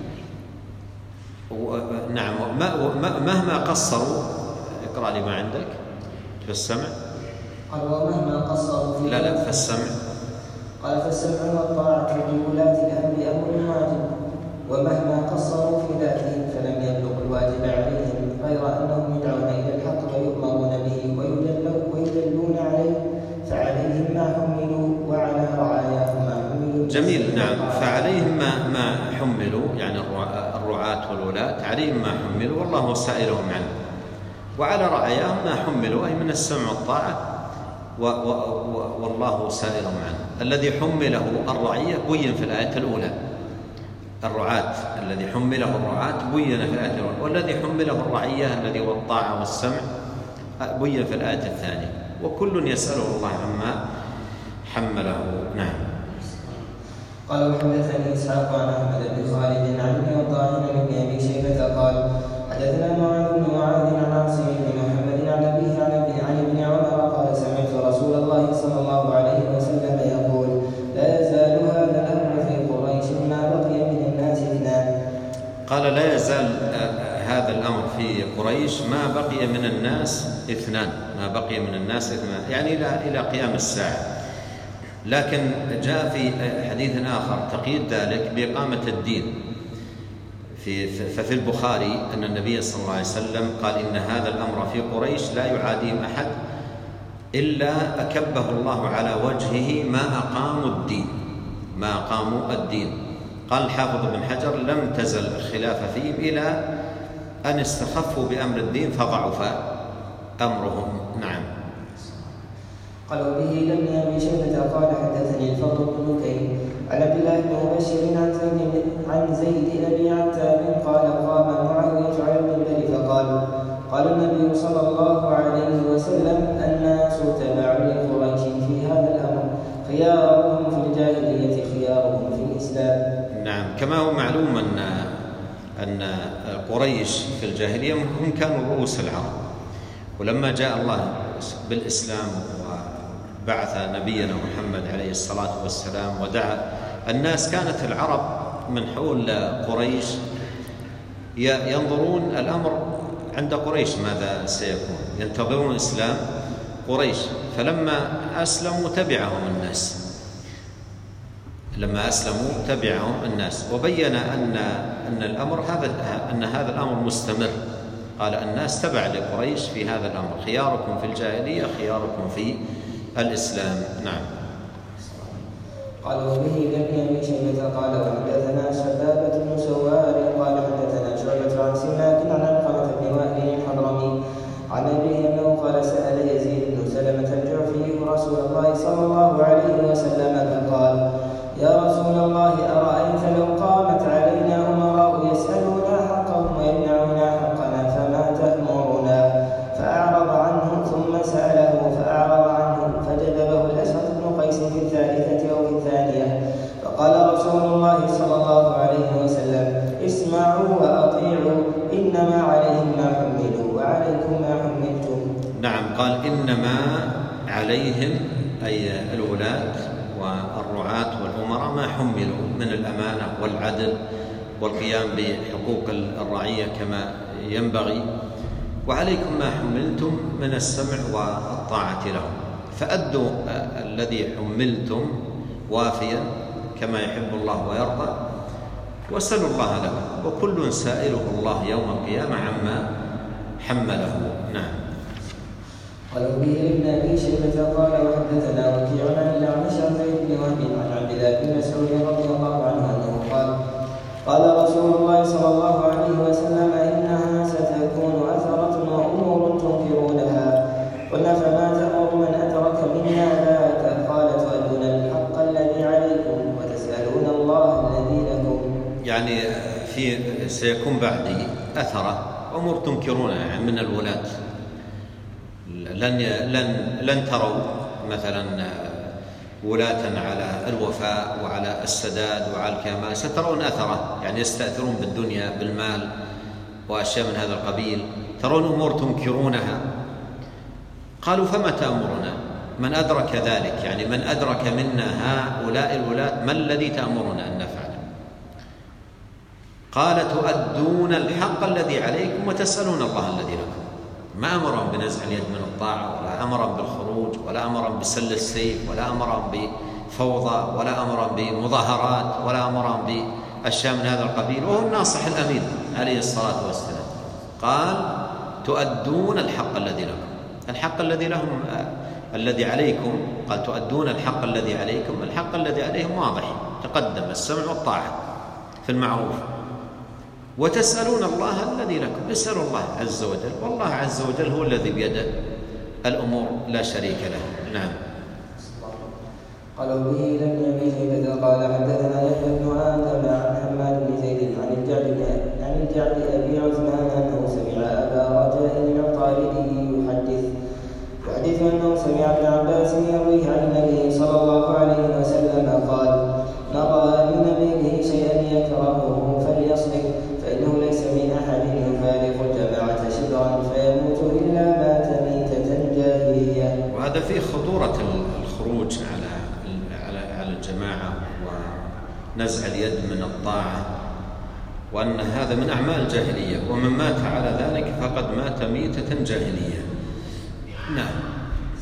نعم مهما قصروا. اقرأ لي ما عندك في السمع. قال ومهما قصروا في لا لا في السمع. قال فالسمع والطاعة لولاة الأمر أمر واجب، ومهما قصروا في ذاتهم فلم يبلغوا الواجب عليهم، غير أنهم يدعون إلى الحق ويؤمرون به ويدلون عليه، فعليهم ما حملوا وعلى رعاياهم ما حملوا. جميل. نعم فعليهم ما ما حملوا يعني الرعاة والولاة عليهم ما حملوا والله سائلهم عنه، وعلى رعاياهم ما حملوا أي من السمع والطاعة والله سائلهم عنه. الذي حمله الرعية بين في الآية الأولى، الرعاة الذي حمله الرعاة بين في الآية الأولى، والذي حمله الرعية الذي هو الطاعة والسمع بين في الآية الثانية، وكل يسأله الله عما حمله. نعم. قال وحدثني إسحاق عن أحمد بن خالد عن ابن وضاح بن أبي شيبة قال حدثنا معاذ بن معاذ عن عاصم بن محمد عن أبيه عن ابن عمر قال سمعت رسول الله صلى الله عليه وسلم يقول لا يزال هذا الأمر في قريش ما بقي من الناس اثنان. قال لا يزال هذا الأمر في قريش ما بقي من الناس اثنان، ما بقي من الناس اثنان يعني إلى إلى قيام الساعة. لكن جاء في حديث آخر تقييد ذلك بإقامة الدين. في ففي البخاري أن النبي صلى الله عليه وسلم قال إن هذا الأمر في قريش لا يعاديهم أحد إلا أكبه الله على وجهه ما أقاموا الدين ما أقاموا الدين. قال الحافظ بن حجر لم تزل الخلافة فيهم إلى أن استخفوا بأمر الدين فضعف أمرهم. نعم. قال وبه لم أبي شيبة قال حدثني الفضل بن بكير عن عبد الله بن مبشر عن زيد عن زيد أبي عتاب قال قام معاوية على المنبر فقال قال النبي صلى الله عليه وسلم الناس تبع لقريش في هذا الأمر خيارهم في الجاهلية خيارهم في الإسلام. نعم. كما هو معلوم أن أن قريش في الجاهلية هم كانوا رؤوس العرب، ولما جاء الله بالإسلام وبعث نبينا محمد عليه الصلاة والسلام ودعا الناس، كانت العرب من حول قريش ينظرون الأمر عند قريش ماذا سيكون، ينتظرون إسلام قريش. فلما أسلموا تبعهم الناس لما أسلموا تبعهم الناس وبين أن أن الأمر هذا أن هذا الأمر مستمر. قال الناس تبع لقريش في هذا الأمر خياركم في الجاهلية خياركم في الإسلام. نعم. قال وبه لابن ابي شيبه قال وحدثنا شبابه بن سوار قال حدثنا شعبه عن سماك عن علقمه بن وائل الحضرمي عن ابيه انه قال سال يزيد بن سلمه الجعفي رسول الله صلى الله عليه وسلم فقال يا رسول الله ارايت لو قامت علينا امراء يسالونا حقهم ويمنعونا حقنا فما تامرنا؟ فاعرض عنه ثم ساله فاعرض عنه فجذبه الاشهر بن قيس في الثالثه او في الثانيه فقال رسول الله صلى الله عليه وسلم اسمعوا واطيعوا انما عليهم ما حملوا وعليكم ما حملتم. نعم، قال إنما عليهم أي الولاة والرعاة والأمراء ما حملوا من الأمانة والعدل والقيام بحقوق الرعية كما ينبغي، وعليكم ما حملتم من السمع والطاعة لهم، فأدوا الذي حملتم وافيا كما يحب الله ويرضى، واسألوا الله لكم، وكل سائله الله يوم القيامة عما حمله. نعم. قال به ابن ابي شيبه قال وحدثنا وكيع عن الاعمش عن زيد بن وهب عن عبد الله بن مسعود رضي الله عنه انه قال قال رسول الله صلى الله عليه وسلم انها ستكون اثره وامور تنكرونها. قلنا فما تامر من ادرك منا ذاك؟ قال تؤدون الحق الذي عليكم وتسالون الله الذي لكم. يعني في سيكون بعدي اثره امور تنكرونها يعني من الولاة، لن لن لن تروا مثلا ولاة على الوفاء وعلى السداد وعلى الكمال، سترون أثره، يعني يستأثرون بالدنيا بالمال وأشياء من هذا القبيل، ترون أمور تنكرونها. قالوا فما تأمرنا؟ من أدرك ذلك، يعني من أدرك منا هؤلاء الولاة ما الذي تأمرنا أن نفعل؟ قال تؤدون الحق الذي عليكم وتسألون الله الذي لكم. ما أمرهم بنزع اليد من الطاعة، ولا أمرهم بالخروج، ولا أمرهم بسل السيف، ولا أمرهم بفوضى، ولا أمرهم بمظاهرات، ولا أمرهم بأشياء من هذا القبيل، وهو الناصح الأمين عليه الصلاة والسلام. قال تؤدون الحق الذي لكم، الحق الذي لهم الذي عليكم. قال تؤدون الحق الذي عليكم، الحق الذي عليهم واضح تقدم، السمع والطاعة في المعروف، وتسألون الله الذي لكم، اسألوا الله عز وجل، والله عز وجل هو الذي بيده الأمور لا شريك له. نعم. قالوا به لم ابي شيبه قال حدثنا يحيى بن ادم عن حماد بن زيد عن الجعد عن الجعد ابي عثمان انه سمع ابا رجاء العطاردي يحدث يحدث انه سمع ابن عباس يرويه عن النبي صلى الله عليه وسلم قال من راى من نبيه شيئا يكرهه فليصبر فإنه ليس من أحد يفارق الجماعة شبرا فيموت إلا مات ميتة جاهلية. وهذا فيه خطورة الخروج على على على الجماعة ونزع اليد من الطاعة، وأن هذا من أعمال الجاهلية، ومن مات على ذلك فقد مات ميتة جاهلية. نعم.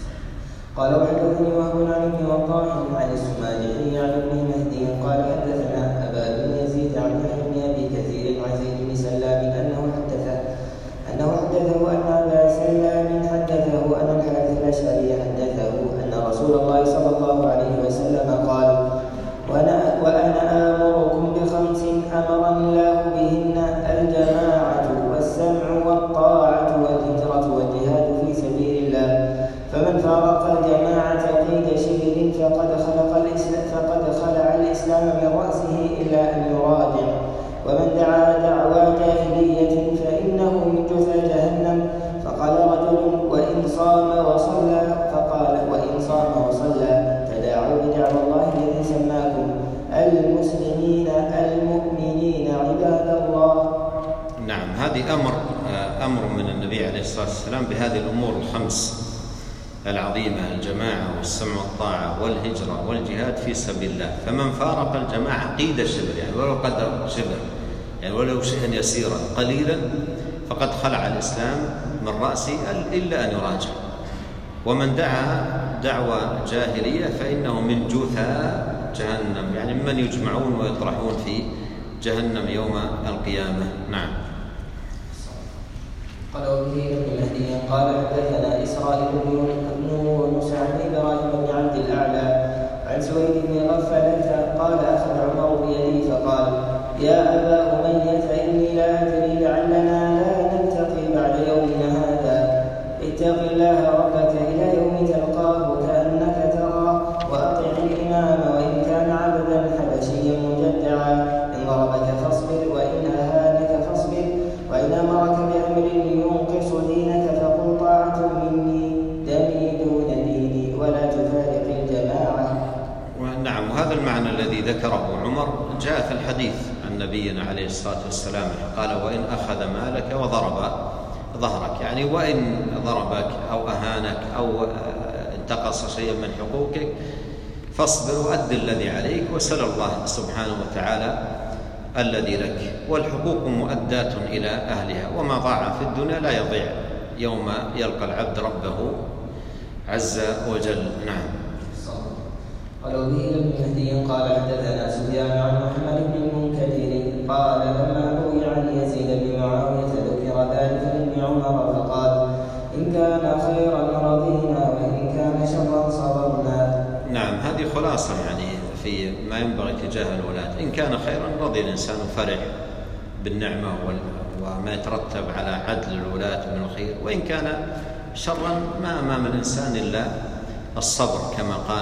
قال وحدثني وهب عن ابن وضاح عن السماجحي عن ابن مهدي قال حدثنا أبا بن يزيد عن يحيى بن أبي كثير عن زيد بن سلام أنه حدثه أنه حدثه أن أبا سلام حدثه أن الحارث الأشعري حدثه أن رسول الله صلى الله عليه وسلم قال وأنا, وأنا آمركم بخمس أمر الله بهن الجماعة والسمع والطاعة والهجرة والجهاد في سبيل الله، فمن فارق الجماعة قيد شبر فقد خلق الإسلام فقد خلع الإسلام من رأسه إلا أن يراجع، ومن دعا دعوى جاهلية فإنه من جثى جهنم. فقال رجل وإن صام وصلى فقال وإن صام وصلى تداعوا بدعوى الله الذي سماكم المسلمين المؤمنين عباد الله. نعم، هذه أمر أمر من النبي عليه الصلاة والسلام بهذه الأمور الخمس العظيمة: الجماعة والسمع والطاعة والهجرة والجهاد في سبيل الله. فمن فارق الجماعة قيد شبر، يعني ولو قدر شبر، يعني ولو شيئا يسيرا قليلا، فقد خلع الإسلام من رأسه إلا أن يراجع. ومن دعا دعوى جاهلية فإنه من جثى جهنم، يعني ممن يجمعون ويطرحون في جهنم يوم القيامة. نعم. قال وبه ابن مهدي قال حدثنا إسرائيل بن يونس عن إبراهيم بن عبد الأعلى عن سويد بن غفلة وهذا المعنى الذي ذكره عمر جاء في الحديث عن نبينا عليه الصلاة والسلام، قال: وإن أخذ مالك وضرب ظهرك، يعني وإن ضربك أو أهانك أو انتقص شيئا من حقوقك فاصبر وأد الذي عليك وسل الله سبحانه وتعالى الذي لك. والحقوق مؤداة إلى أهلها، وما ضاع في الدنيا لا يضيع يوم يلقى العبد ربه عز وجل. نعم. قال وبه ابن مهدي قال حدثنا سفيان عن محمد بن المنكدر قال لما روي عن يزيد بن معاوية ذكر ذلك لابن عمر فقال: إن كان خيرا رضينا وإن كان شرا صبرنا. نعم، هذه خلاصة يعني في ما ينبغي تجاه الولاة. إن كان خيرا رضي الإنسان فرح بالنعمة وما يترتب على عدل الولاة من الخير، وإن كان شرا ما أمام الإنسان إلا الصبر، كما قال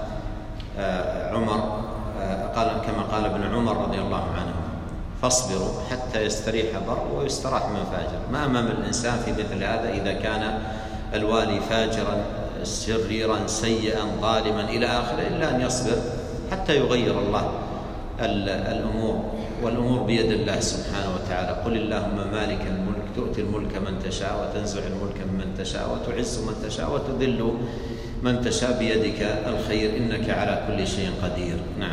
عمر قال كما قال ابن عمر رضي الله عنه: فاصبروا حتى يستريح بر ويستراح من فاجر. ما أمام الإنسان في مثل هذا إذا كان الوالي فاجرا شريرا سيئا ظالما إلى آخره إلا أن يصبر حتى يغير الله الأمور، والأمور بيد الله سبحانه وتعالى. قل اللهم مالك الملك تؤتي الملك من تشاء وتنزع الملك من تشاء وتعز من تشاء وتذل من تشاء بيدك الخير إنك على كل شيء قدير. نعم.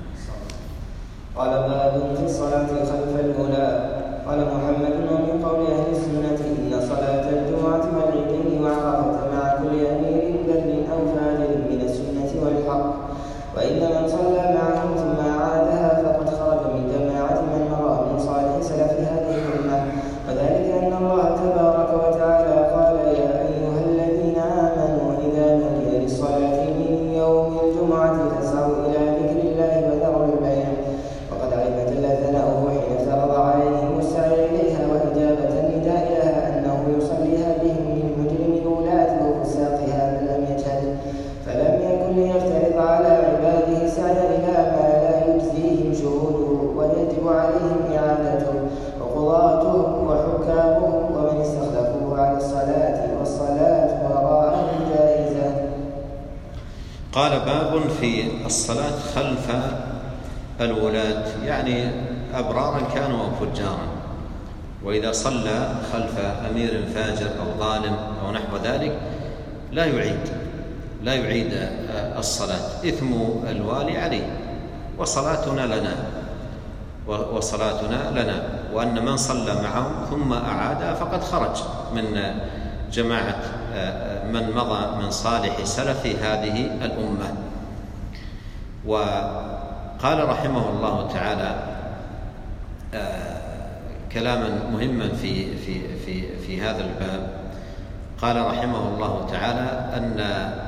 قال باب في الصلاة خلف الأولى. قال محمد: ومن قول أهل السنة إن صلاة الجمعة والعيدين وعرفة مع كل أمير بر أو فاجر من السنة والحق، وإن من صلى معهم ثم أعادها فقد خرج من جماعة من مضى من صالح سلف هذه الأمة، وذلك أن الله تبارك وتعالى قال: يا أيها الذين آمنوا إذا نودي للصلاة من يوم الجمعة فاسعوا إلى ذكر الله وذروا البيع. وقد علم جل ثناؤه حين افترض عليهم السعي إليها وإجابة النداء لها أنه يصليها بهم من مجرم الولاة وفساقها من لم يجهل، فلم يكن ليفترض على عباده السعي إلى ما لا يجزيهم شهوده ويجب عليهم إعادته، وقضاتهم وحكامهم ومن استخلفوه على الصلاة والصلاة وراءهم جائزة. قال: باب في الصلاة خلف الولاة، يعني أبرارا كانوا أو فجارا، وإذا صلى خلف أمير فاجر أو ظالم أو نحو ذلك لا يعيد لا يعيد الصلاة، إثم الوالي عليه، وصلاتنا لنا وصلاتنا لنا وأن من صلى معهم ثم أعاد فقد خرج من جماعة من مضى من صالح سلف هذه الأمة. وقال رحمه الله تعالى كلاما مهما في في في في هذا الباب. قال رحمه الله تعالى أن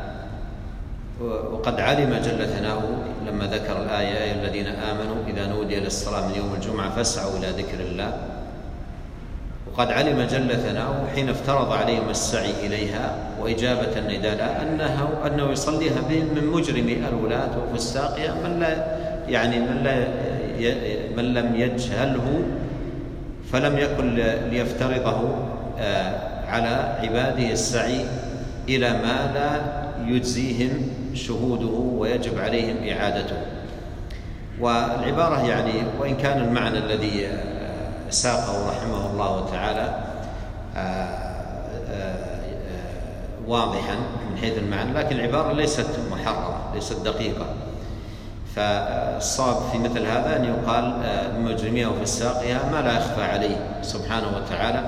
وقد علم جل ثناؤه لما ذكر الآية: يا الذين آمنوا إذا نودي للصلاة من يوم الجمعة فاسعوا إلى ذكر الله. وقد علم جل ثناؤه حين افترض عليهم السعي إليها وإجابة النداء أنه أنه يصليها بهم من مجرم الولاة وفساقها من لا يعني من لا من لم يجهله، فلم يكن ليفترضه على عباده السعي إلى ما لا يجزيهم شهوده ويجب عليهم إعادته. والعبارة يعني وإن كان المعنى الذي ساقه رحمه الله تعالى واضحا من حيث المعنى، لكن العبارة ليست محررة ليست دقيقة، فالصواب في مثل هذا أن يقال مجرميها وفساقها ما لا يخفى عليه سبحانه وتعالى،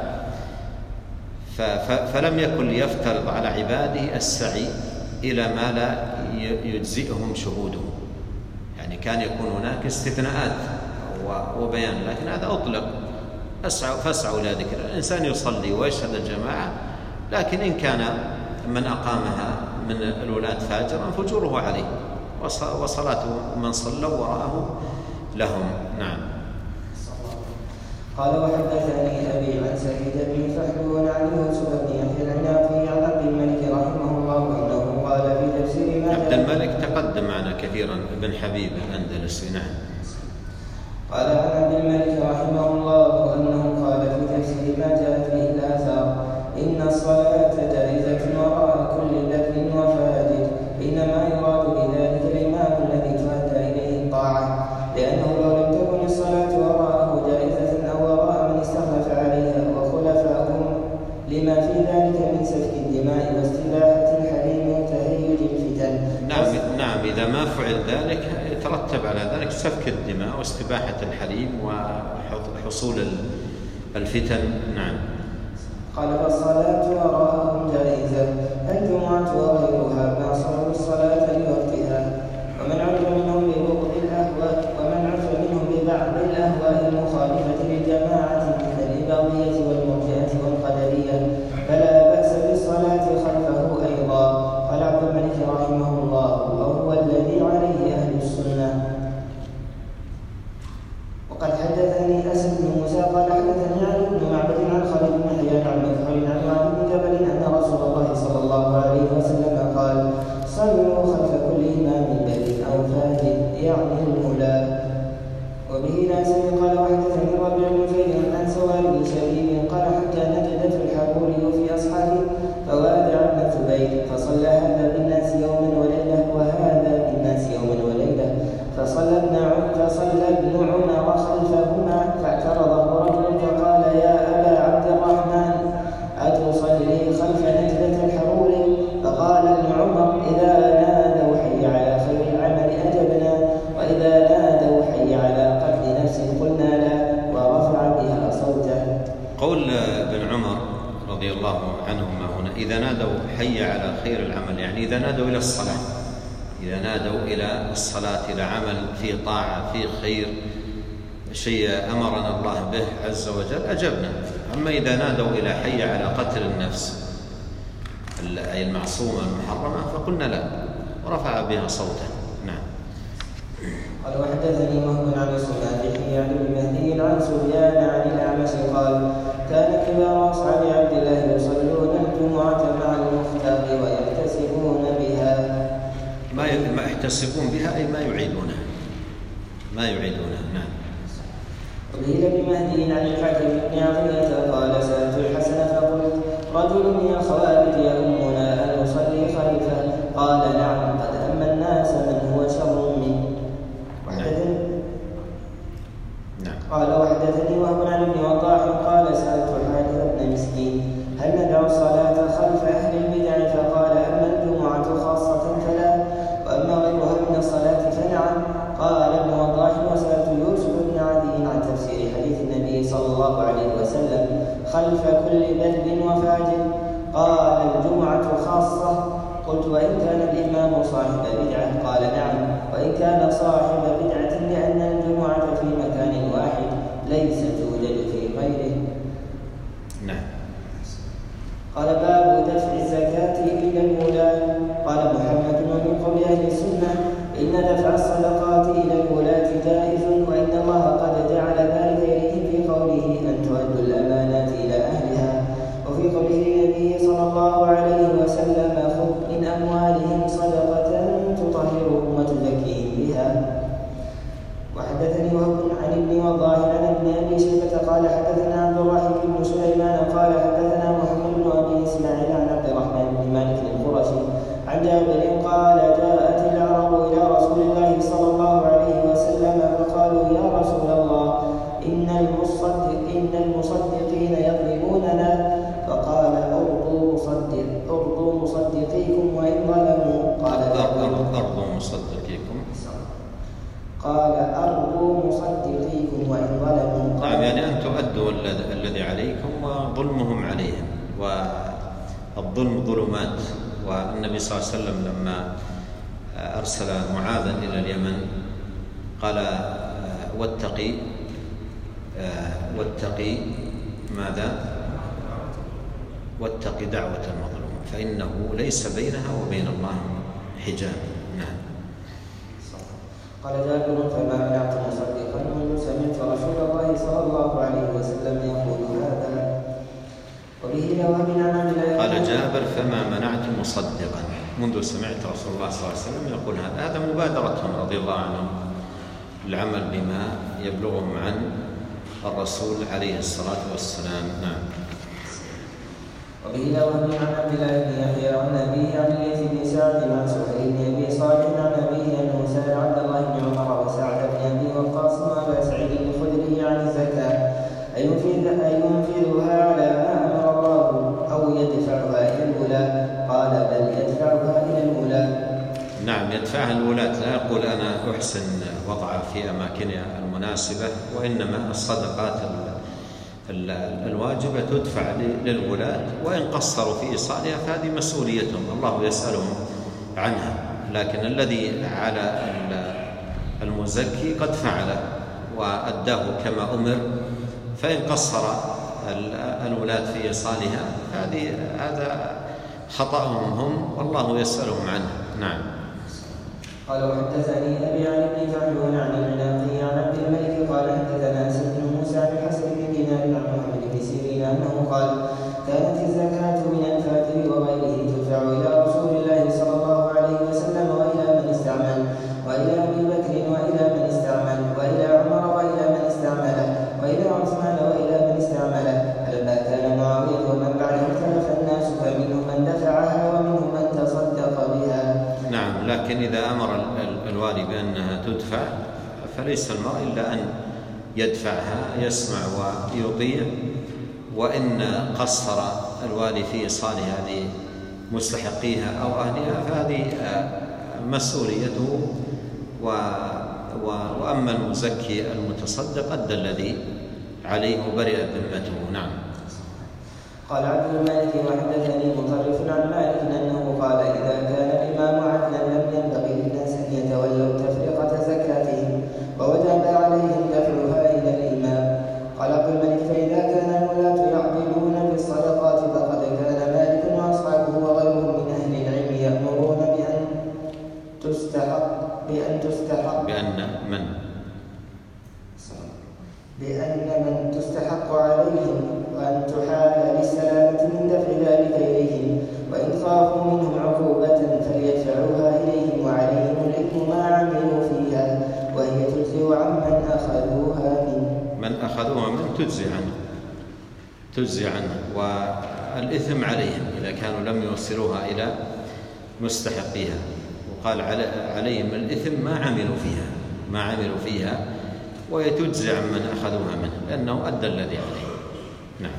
فلم يكن ليفترض على عباده السعي إلى ما لا يجزئهم شهوده، يعني كان يكون هناك استثناءات وبيان، لكن هذا أطلق فاسعوا إلى ذكر. الإنسان يصلي ويشهد الجماعة، لكن إن كان من أقامها من الولاة فاجرا فجوره عليه وصلاة من صلوا وراءه لهم. نعم. قال وحدثني أبي عن سعيد بن فحلون عن يوسف بن يحيى العنافي عن عبد الملك رحمه الله أنه قال في تفسير ما عبد الملك تقدم معنا كثيرا ابن حبيب الأندلسي. نعم. قال عن عبد الملك رحمه الله أنه قال في تفسير ما جاءت به الآثار إن الصلاة جائزة وراء كل لذ وفاجر، إنما يراد بذلك الإمام الذي تؤدى إذا ما فعل ذلك يترتب على ذلك سفك الدماء واستباحة الحريم وحصول الفتن. نعم. قال فالصلاة وراءهم جائزة، الجمعة وغيرها ما صلوا الصلاة لوقتها، ومن عرف منهم ببغض الأهواء ومن عرف منهم ببعض الأهواء المخالفة للجماعة مثل الإباضية والمرجئة والقدرية فلا بأس بالصلاة خلفه أيضا. قال عبد الملك رحمه الله وهو الذي عليه أهل السنة. وقد حدثني أسد بن موسى قال حدثني علي بن معبد عن خالد بن حيان عن مذهب عن معاذ بن جبل أن رسول الله صلى الله عليه وسلم قال صلوا خلف كل إمام بر أو فاجر يعني المولى. وبه ناسب قال وحدثني ربيع بن فيل عن سوار بن شبيب قال حتى نجدته الحبوري في أصحابه فوادع ابن زبير فصلى هذا بالناس يوما وليلة وهذا بالناس يوما وليلة فصلى ابن فصلى ابن عمر خلفهما فاعترضه رجل فقال يا أبا عبد الرحمن أتصلي خلف نجدة الحبوري؟ فقال ابن عمر إذا نادوا حي على خير العمل أجبنا وإذا نادوا حي على قتل نفس قلنا لا ورفع بها صوته. قول ابن عمر رضي الله عنهما هنا إذا نادوا حي على خير العمل يعني إذا نادوا إلى الصلاة، إذا نادوا إلى الصلاة إلى عمل في طاعة في خير شيء أمرنا الله به عز وجل أجبنا. أما إذا نادوا إلى حي على قتل النفس أي المعصومة المحرمة فقلنا لا ورفع بها صوته. نعم. قال وحدثني وهب عن الصنابحي عن ابن مهدي عن سفيان عن الأعمش قال كان كبار أصحاب عبد الله يصلون الجمعة مع المختار ويحتسبون بها. ما ما يحتسبون بها أي ما يعيدونها ما يعيدونها. نعم. وقيل ابن مهدي عن الحكم بن عطية قال سألت الحسن فقلت رجل من الخوارج يؤمنا أن نصلي خلفه؟ قال نعم قد أما الناس من هو شر منه. وحدثني نعم. قال وحدثني وهب عن ابن وضاح قال سألت الحارث بن مسكين هل ندع الصلاة خلف أهل البدع؟ فقال أما الجمعة خاصة فلا وأما غيرها من الصلاة فنعم. قال ابن وضاح وسألت يوسف بن عدي عن تفسير حديث النبي صلى الله عليه وسلم خلف كل بر وفاجر قال الجمعة خاصة. قلت وإن كان الإمام صاحب بدعة؟ قال نعم وإن كان صاحب بدعة لأن الجمعة في مكان واحد ليس توجد في غيره. نعم. قال باب دفع الزكاة إلى الولاة. قال محمد ومن قول أهل السنة إن دفع الصدقات إلى الولاة جائز وإن الله قد جعل ذلك إليهم في قوله أن تؤدوا الأمانات إلى أهلها وفي قوله النبي صلى الله عليه وسلم خذ من أموالهم صدقة تطهرهم وتزكيهم بها. وحدثني وهب عن ابن وضاح عن ابن أبي شيبة قال حدثنا عبد الرحيم بن سليمان قال حدثنا محمد بن أبي إسماعيل عن عبد الرحمن بن مالك القرشي عن جابر قال جاءت العرب إلى رسول الله صلى الله عليه وسلم فقالوا يا رسول الله إن المصدق إن المصدقين يظلموننا فقال أرضوا مصدق أرضوا مصدقيكم وإن ظلموا. قال أرضوا مصدقيكم قال أرضوا مصدقيكم وإن ظلموا. نعم يعني أن تؤدوا الذي عليكم وظلمهم عليهم والظلم ظلمات. والنبي صلى الله عليه وسلم لما أرسل معاذا إلى اليمن قال واتقي واتقي ماذا؟ واتقي دعوة المظلوم فإنه ليس بينها وبين الله حجاب. نعم. قال جابر فما منعت مصدقا منذ سمعت رسول الله صلى الله عليه وسلم يقول هذا. وبه لوهب عن قال جابر فما منعت مصدقا منذ سمعت رسول الله صلى الله عليه وسلم يقول هذا. هذا مبادرتهم رضي الله عنهم العمل بما يبلغهم عن الرسول عليه الصلاة والسلام. نعم. وبه لوهب عن عبد الله بن يحيى عن أبيه عن الليث بن سعد عن سهيل بن أبي صالح عن أبيه أنه سأل عبد الله بن عمر وسعد بن أبي وقاص وأبا سعيد الخدري عن الزكاة أينفذها على ما أمر الله أو يدفعها إلى الولاة؟ قال بل يدفعها إلى الولاة. نعم يدفعها الولاة، لا يقول أنا أحسن وضعها في أماكنها المناسبة، وإنما الصدقات الواجبة تدفع للولاة، وإن قصروا في إيصالها فهذه مسؤوليتهم، الله يسألهم عنها. لكن الذي على المزكي قد فعله وأداه كما أمر، فإن قصر الولاة في إيصالها فهذه هذا خطأهم هم، والله يسألهم عنه. نعم. قال وحدثني أبي عن ابن فعلون عن العناقي عن عبد الملك قال حدثنا أسد بن موسى عن الحسن بن دينار عن محمد بن سيرين أنه قال كانت الزكاة من الفاتر وغيره تدفع إلى رسول الله صلى الله عليه وسلم وإلى من استعمل، وإلى أبي بكر وإلى من استعمل، وإلى عمر وإلى من استعمله، وإلى عثمان وإلى من استعمله. فلما كان معاوية ومن بعده اختلف الناس، فمنهم من دفعها ومنهم من تصدق بها. نعم، لكن إذا أمر الوالي بأنها تدفع فليس المرء إلا أن يدفعها، يسمع ويطيع، وإن قصر الوالي في إيصالها لمستحقيها أو أهلها فهذه مسؤوليته، و... و... وأما المزكي المتصدق أدى الذي عليه وبرئ ذمته. نعم. قال عبد الملك وحدثني مطرف عن مالك أنه قال إذا كان الإمام عدلا لم ينبغي للناس أن يتولوا تفرقة زكاتهم، ووجب عليهم دفعها إلى الإمام. قال عبد الملك فإذا كان الولاة يعضلون في الصدقات فقد كان مالك وأصحابه وغيرهم من أهل العلم يأمرون بأن تستحق بأن تستحق بأن من بأن من تستحق عليهم، وأن تحال للسلامة من دفع ذلك إليهم، وإن خافوا منهم عقوبة فليدفعوها إليهم وعليهم الإثم ما عملوا فيها، وهي تجزي عمن أخذوها منه. من أخذوها من تجزي عنه تجزي عنه والإثم عليهم إذا كانوا لم يوصلوها إلى مستحقيها. وقال عليهم الإثم ما عملوا فيها ما عملوا فيها ويتجزي عمن أخذوها منه، لأنه أدى الذي عليه. نعم.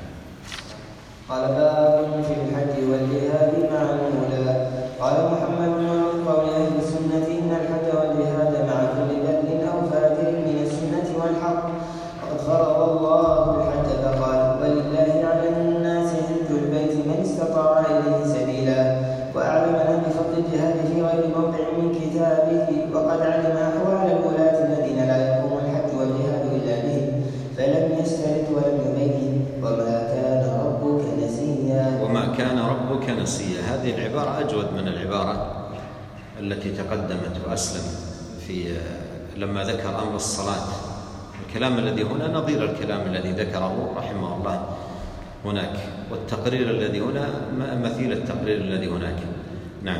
قال باب في الحج والجهاد مع المولى. قال محمد بن قول أهل السنة إن الحج والجهاد مع كل بذل أو فاجر من السنة والحق، وقد فرض الله الحج فقال ولله على الناس حج البيت من استطاع إليه سبيلا، وأعلمنا بفضل الجهاد في غير موضع من كتابه، وقد علم أحوال الولاة الذين لا يقوم الحج والجهاد إلا بهم، فلم يشترط ولم يبين وما كان ربك نسيا. وما كان ربك نسيا، هذه العبارة أجود من العبارة التي تقدمت وأسلم في لما ذكر أمر الصلاة. الكلام الذي هنا نظير الكلام الذي ذكره رحمه الله هناك، والتقرير الذي هنا مثيل التقرير الذي هناك. نعم.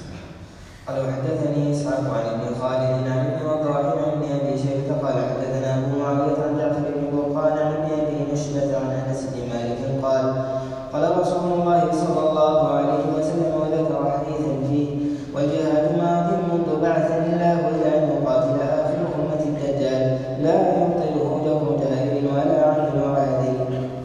قال حدثني إسحاق عن ابن خالد عن ابن وضاح عن ابن أبي شيبة قال حدثنا أبو معاوية عن جعفر بن برقان عن ابن أبي نشبة عن أنس بن مالك قال قال رسول الله صلى الله عليه وسلم وذكر حديثا فيه والجهاد ماض منذ بعثني الله إلى أن يقاتل آخر أمة الدجال لا يبطله جور جائر ولا عدل عادل.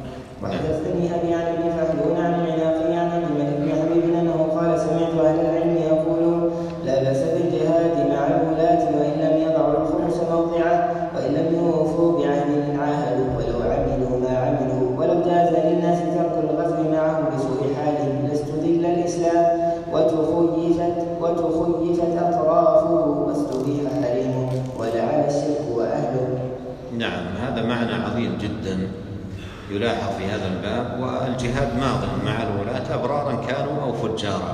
وحدثني أبي عن ابن فحلون عن العناقي عن أبي الملك بن حبيب أنه قال سمعت أهل العلم يقولون لا بأس بالجهاد مع الولاة وإن لم يضعوا الخمس موضعه وإن لم يوفوا بعهد عاهدوا ولو عملوا ما عملوا، ولو جاز للناس ترك الغزو معه بسوء حالهم لاستذل الإسلام وتخيفت وتخيفت أطرافه واستبيح حريمه ولعل الشرك وأهله. نعم، هذا معنى عظيم جدا يلاحظ في هذا الباب. والجهاد ماض مع الولاة أبرارا كانوا أو فجارا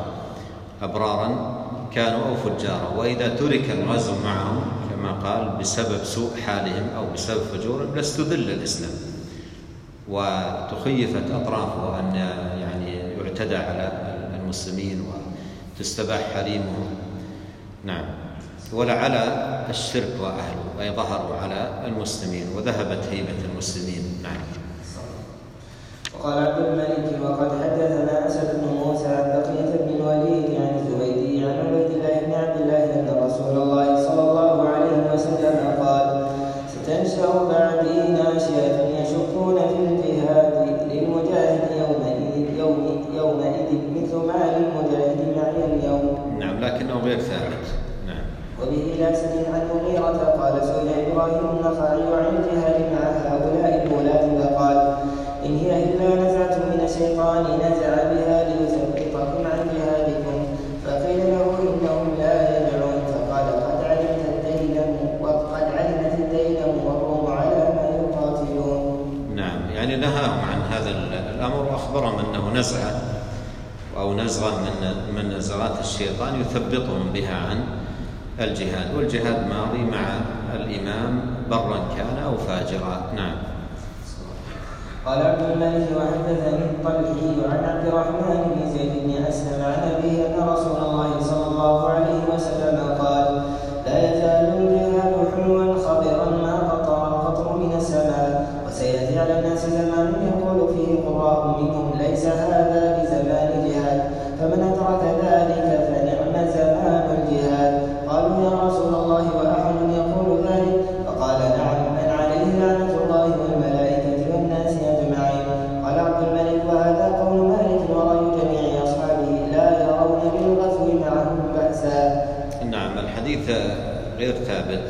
أبرارا كانوا أو فجارا، وإذا ترك الغزو معهم كما قال بسبب سوء حالهم أو بسبب فجورهم لاستذل الإسلام وتخيفت أطرافه، أن يعني يعتدى على المسلمين وتستباح حريمهم. نعم. ولعل الشرك وأهله أي ظهروا على المسلمين وذهبت هيبة المسلمين. نعم. وقال عبد الملك وقد حدثنا أسد بن موسى عن بقية بن الوليد عن الزبيدي عن عبيد الله بن عبد الله أن رسول الله صلى الله عليه وسلم قال ستنشأ بعدي ناشئة يشكون في الجهاد للمجاهد يومئذ يوم يومئذ مثل ما للمجاهد معي اليوم. نعم، لكنه غير ثابت. نعم. وبه لا سنين عن مغيرة قال سئل إبراهيم النخعي عن الجهاد مع هؤلاء الولاة فقال إن هي إلا نزعة من الشيطان نزع بها ليثبطكم عن جهادكم. فقيل له إنهم لا يدعون فقال قد علمت الدين وقد علمت الدين والروم على ما يقاتلون. نعم، يعني نهاهم عن هذا الأمر وأخبرهم أنه نزعة أو نزغة من من نزغات الشيطان يثبطهم بها عن الجهاد، والجهاد ماضي مع الإمام برا كان أو فاجرا. نعم. قال عبد الملك وحدثني الطلحي عن عبد الرحمن بن زيد بن أسلم عن أبيه أن رسول الله صلى الله عليه وسلم قال لا يزال الجهاد حلوا خضرا ما قطر القطر من السماء وسيأتي على الناس زمان يقول فيه قراء منهم ليس هذا بزمان جهاد فمن أدرك ذلك فنعم زمان الجهاد. قالوا يا رسول الله وأحد يقول ذلك؟ فقال نعم من عليه لعنة الله والملائكة والناس أجمعين. قال عبد الملك وهذا قول مالك ورأي جميع أصحابه لا يرون بالغزو معهم بأسا. نعم، الحديث غير ثابت،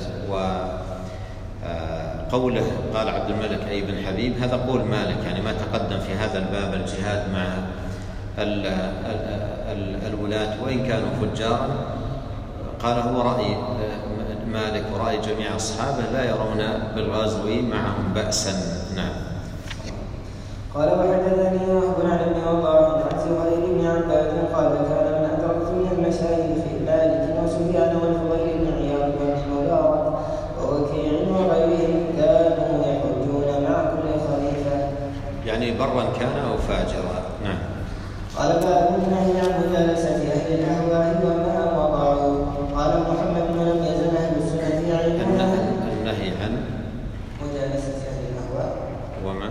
وقوله قال عبد الملك أي بن حبيب هذا قول مالك، يعني ما تقدم في هذا الباب الجهاد مع ال ال الولاة وإن كانوا فجارا. قال هو رأي مالك ورأي جميع أصحابه لا يرون بالغزو معهم بأسا. نعم. قال وحدثني وهب عن ابن وضاح عن زهير بن عباد قال كان من أدركت من المشايخ مالك وسفيان والفضيل بن عياض وابن مبارك ووكيع وغيرهم كانوا يحجون مع كل خليفة، يعني برا كان أو فاجرا. نعم. قال باب النهي عن مجالسة أهل الأهواء وما وضعوا. قال محمد ولم يزل أهل السنة يعرفون النهي عن مجالسة أهل الأهواء وما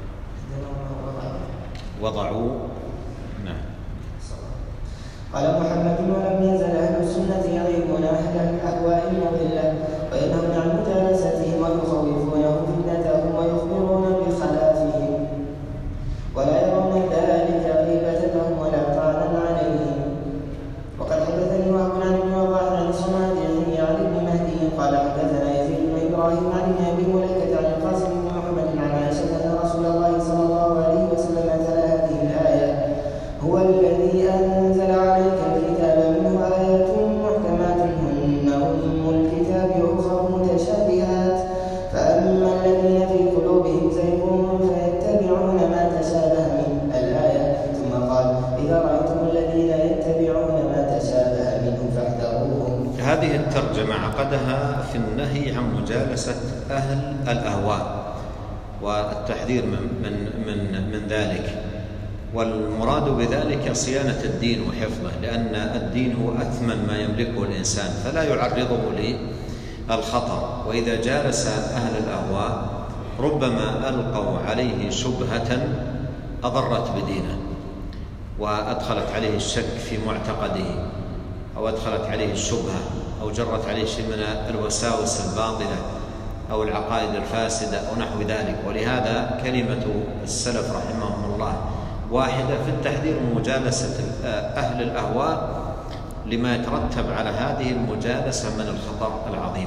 وضعوا. نعم. قال محمد ولم يزل أهل السنة يعرفون أهل الأهواء المضلة وينهون عن مجالستهم ويخوفونهم فتنتهم ويخبرون بخلافهم ولا يرون ذلك غيبة لهم ولا طعنا عليهم. وقد حدثني وهب عن ابن وضاح عن الشمالي عن ابن مهدي قال حدثنا يزيد بن إبراهيم عن أبي مليكة عن القاسم بن محمد عن عائشة أن رسول الله صلى الله عليه وسلم تلا هذه الآية هو الذي أنزل عليك الكتاب منه آيات محكمات هن أم الكتاب وأخر متشابهات فأما الذين في قلوبهم زيغ فيتبعون ما تشابه من الآية. ثم قال إذا رأيتم الذين يتبعون ما تشابه منه فاحذروهم. هذه الترجمة عقدها في النهي عن مجالسة أهل الأهواء والتحذير من من من, من ذلك، والمراد بذلك صيانة الدين وحفظه، لأن الدين هو أثمن ما يملكه الإنسان فلا يعرضه للخطر. وإذا جالس أهل الأهواء ربما ألقوا عليه شبهة أضرت بدينه وأدخلت عليه الشك في معتقده أو أدخلت عليه الشبهة أو جرت عليه شيء من الوساوس الباطلة أو العقائد الفاسدة أو نحو ذلك. ولهذا كلمة السلف رحمهم الله واحدة في التحذير من مجالسة أهل الأهواء لما يترتب على هذه المجالسة من الخطر العظيم.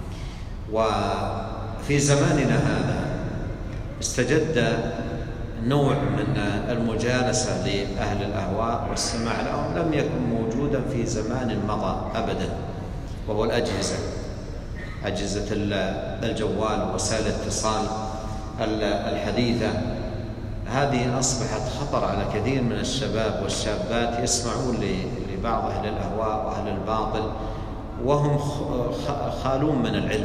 وفي زماننا هذا استجد نوع من المجالسة لأهل الأهواء والسماع لهم لم يكن موجودا في زمان مضى أبدا، وهو الأجهزة، أجهزة الجوال ووسائل الاتصال الحديثة. هذه أصبحت خطر على كثير من الشباب والشابات يسمعون لبعض أهل الأهواء وأهل الباطل وهم خالون من العلم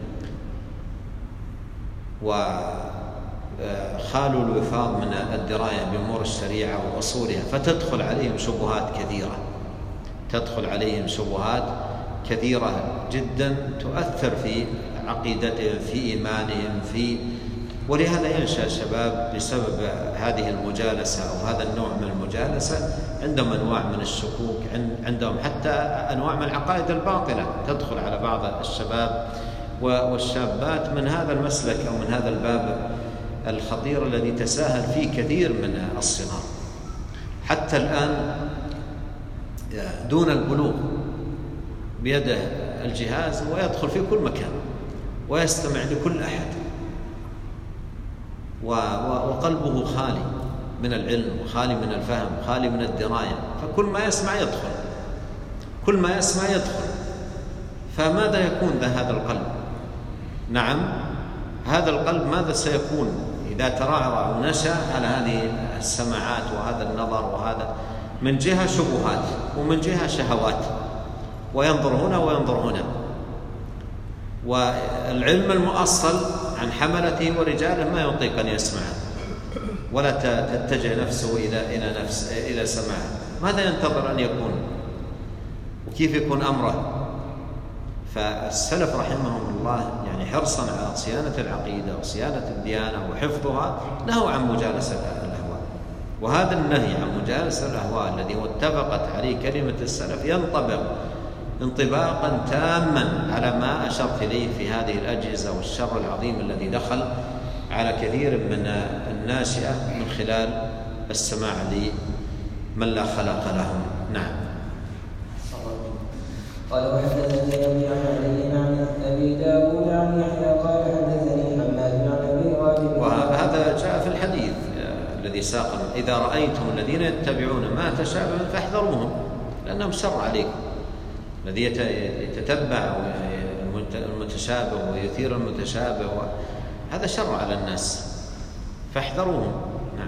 وخالوا الوفاض من الدراية بأمور الشريعة وأصولها، فتدخل عليهم شبهات كثيرة تدخل عليهم شبهات كثيرة جدا تؤثر في عقيدتهم في إيمانهم في ولهذا ينشأ شباب بسبب هذه المجالسة أو هذا النوع من المجالسة عندهم أنواع من الشكوك، عندهم حتى أنواع من العقائد الباطلة تدخل على بعض الشباب والشابات من هذا المسلك أو من هذا الباب الخطير الذي تساهل فيه كثير من الصغار حتى الآن دون البلوغ بيده الجهاز ويدخل في كل مكان ويستمع لكل أحد، وقلبه خالي من العلم وخالي من الفهم وخالي من الدراية، فكل ما يسمع يدخل، كل ما يسمع يدخل. فماذا يكون ذا هذا القلب؟ نعم، هذا القلب ماذا سيكون إذا ترعرع ونشأ على هذه السماعات وهذا النظر، وهذا من جهة شبهات ومن جهة شهوات، وينظر هنا وينظر هنا. والعلم المؤصل عن حملته ورجاله ما يطيق أن يسمع ولا تتجه نفسه إلى إلى نفس إلى سماعه. ماذا ينتظر أن يكون وكيف يكون أمره؟ فالسلف رحمهم الله يعني حرصا على صيانة العقيدة وصيانة الديانة وحفظها نهوا عن مجالسة الأهواء، وهذا النهي عن مجالسة الأهواء الذي اتفقت عليه كلمة السلف ينطبق انطباقا تاما على ما أشرت إليه في هذه الأجهزة والشر العظيم الذي دخل على كثير من الناشئة من خلال السماع لمن لا خلق لهم. نعم. قال وحدثني أبي عن علي عن أبي داود عن يحيى قال حدثني حماد عن أبي غالب. وهذا جاء في الحديث الذي ساق: إذا رأيتم الذين يتبعون ما تشابه فاحذروهم لأنهم شر عليكم. الذي يتتبع المتشابه ويثير المتشابه هذا شر على الناس، فاحذروهم. نعم.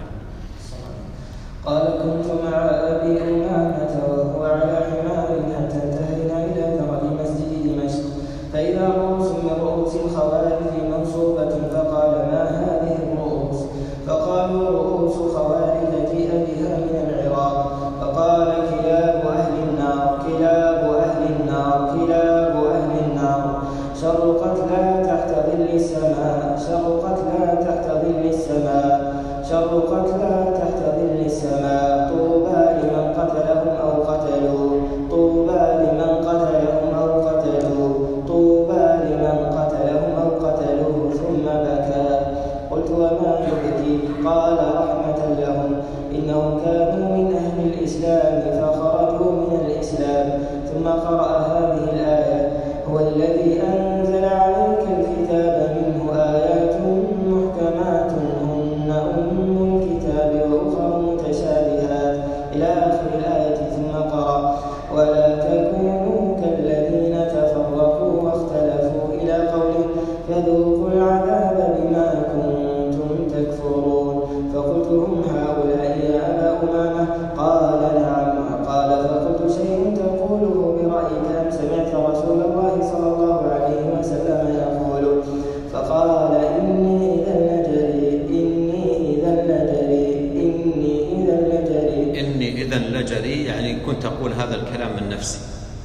قال كنت مع أبي أمامة وهو على حمار حتى انتهينا إلى ثغر مسجد دمشق، فإذا رؤوس من رؤوس الخوارج منصوبة، فقال ما هذه الرؤوس؟ فقالوا رؤوس خوارج جيء بها من العراق. فقال كلاب أهل النار، كلاب أهل النار، كلاب أهل النار، شر قتلى تحت ظل السماء، شر قتلى تحت ظل السماء، شر قتلى تحت ظل السماء، طوبى لمن قتلهم أو قتلوا، طوبى لمن قتلهم أو قتلوا، طوبى لمن قتلهم أو قتلوه. ثم بكى. قلت وما يبكي؟ قال رحمة لهم، إنهم كانوا من أهل الإسلام فخرجوا من الإسلام. ثم قرأ هذه الآية: هو الذي أنزل عليك الكتاب منه آيات محكمات هن أم الكتاب وأخر متشابهات إلى آخر الآية. ثم قرأ: ولا تكونوا كالذين تفرقوا واختلفوا إلى قوله: فذوقوا العذاب بما كنتم تكفرون. فقلت هم هؤلاء يا أبا أمامة؟ قال نعم. قال فقلت شيء تقوله برأيك أم سمعت رسول الله صلى الله عليه وسلم يقول؟ فقال إني إذا لجري، إني إذا لجري، إني إذا لجري. إني إذا لجري يعني كنت أقول هذا الكلام من نفسي،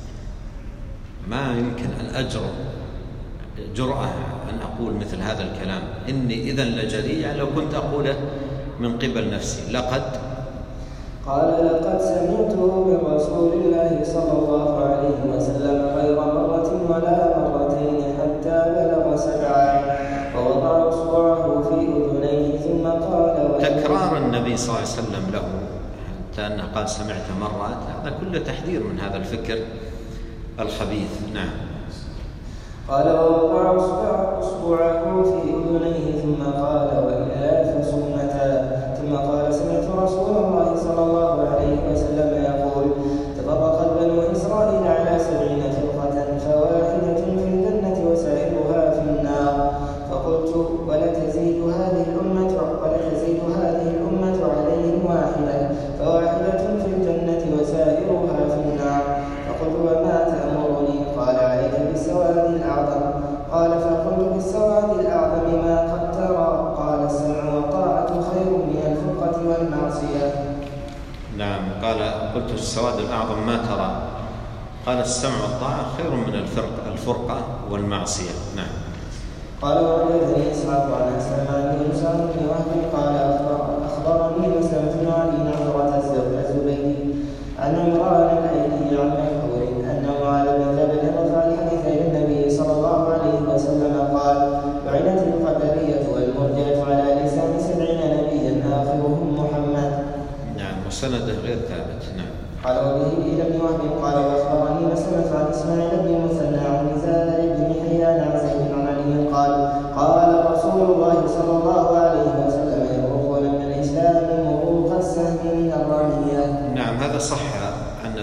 ما يمكن أن أجرؤ جرأة أن أقول مثل هذا الكلام. إني إذا لجري يعني لو كنت أقوله من قبل نفسي. لقد قال لقد سمعته من رسول الله صلى الله عليه وسلم غير مرة ولا مرتين حتى بلغ سبعا، ووضع أصبعه في أذنيه ثم قال. تكرار النبي صلى الله عليه وسلم له حتى أنه قال سمعت مرات، هذا كله تحذير من هذا الفكر الخبيث. نعم. قال ووضع أصبعه في أذنيه ثم قال وإلا فسنتا. ثم قال سمعت رسول الله صلى الله عليه وسلم يقول: تفرقت بنو إسرائيل على سبعين فرقة فواحدة في الجنة وسائرها في النار. فقلت ولا تزيد هذه الأمة ولا تزيد هذه الأمة عليهم واحدة فواحدة في الجنة وسائرها في النار. فقلت وما تأمرني؟ قال عليك بالسواد الأعظم. قال فقلت بالسواد الأعظم ما قد ترى؟ قال السمع والطاعة خير من الفرقة والمعصية. نعم. قال قلت السواد الأعظم ما ترى؟ قال السمع والطاعة خير من الفرقة الفرقة والمعصية. نعم. قال وحدثني إسحاق عن أسلم عن يوسف بن وهب قال أخبرني مسلم بن علي نظرة الزبيدي عن عمران الأيلي عن مكحول أن معاذ بن جبل رفع الحديث إلى النبي صلى الله عليه وسلم قال: لعنت القدرية والمرجئة على لسان سبعين نبيا آخرهم محمد. نعم. وسنده غير ثابت. نعم. قال وبه إلى ابن وهب قال وأخبرني مسلم عن إسماعيل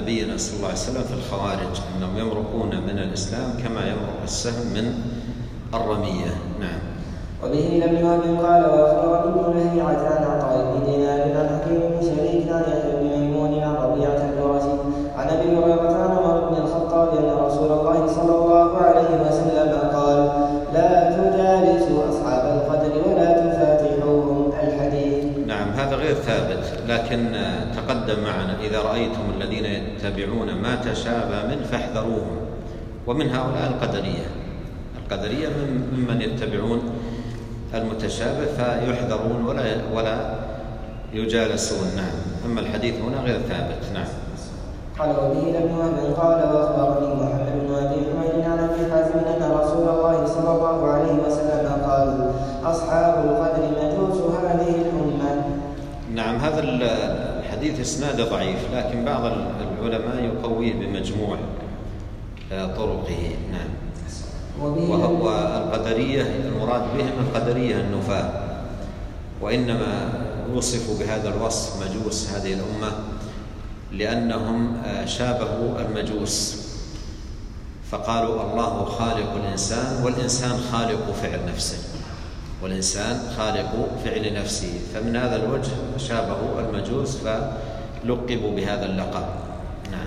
نبينا صلى الله عليه وسلم في الخوارج أنهم يمرقون من الإسلام كما يمرق السهم من الرمية. نعم. وبه لم وهب قال واخبرني ابن لهيعة عن عطاء بن دينار عن حكيم بن شريك عن يحيى بن ميمون عن ربيعة الجرشي عن ابي هريرة عن عمر بن الخطاب ان رسول الله صلى الله عليه وسلم قال لا تجالسوا اصحاب القدر ولا تفاتحوهم الحديث. نعم، هذا غير ثابت، لكن تقدم معنا إذا رأيتم الذين يتبعون ما تشابه منه فاحذروهم، ومن هؤلاء القدرية. القدرية ممن يتبعون المتشابه فيحذرون ولا ولا يجالسون. نعم. أما الحديث هنا غير ثابت. نعم. قال وبه لم وهب قال واخبرني محمد بن ابي حميد عن ابي حازم ان رسول الله صلى الله عليه وسلم قال اصحاب القدر مجوس هذه الامه. نعم، هذا الحديث اسناده ضعيف، لكن بعض العلماء يقويه بمجموع طرقه. نعم. وهو القدرية المراد بهم القدرية النفاة، وإنما وصفوا بهذا الوصف مجوس هذه الأمة لأنهم شابهوا المجوس، فقالوا الله خالق الإنسان والإنسان خالق فعل نفسه، والإنسان خالق فعل نفسه، فمن هذا الوجه شابهوا المجوس فلقبوا بهذا اللقب. نعم.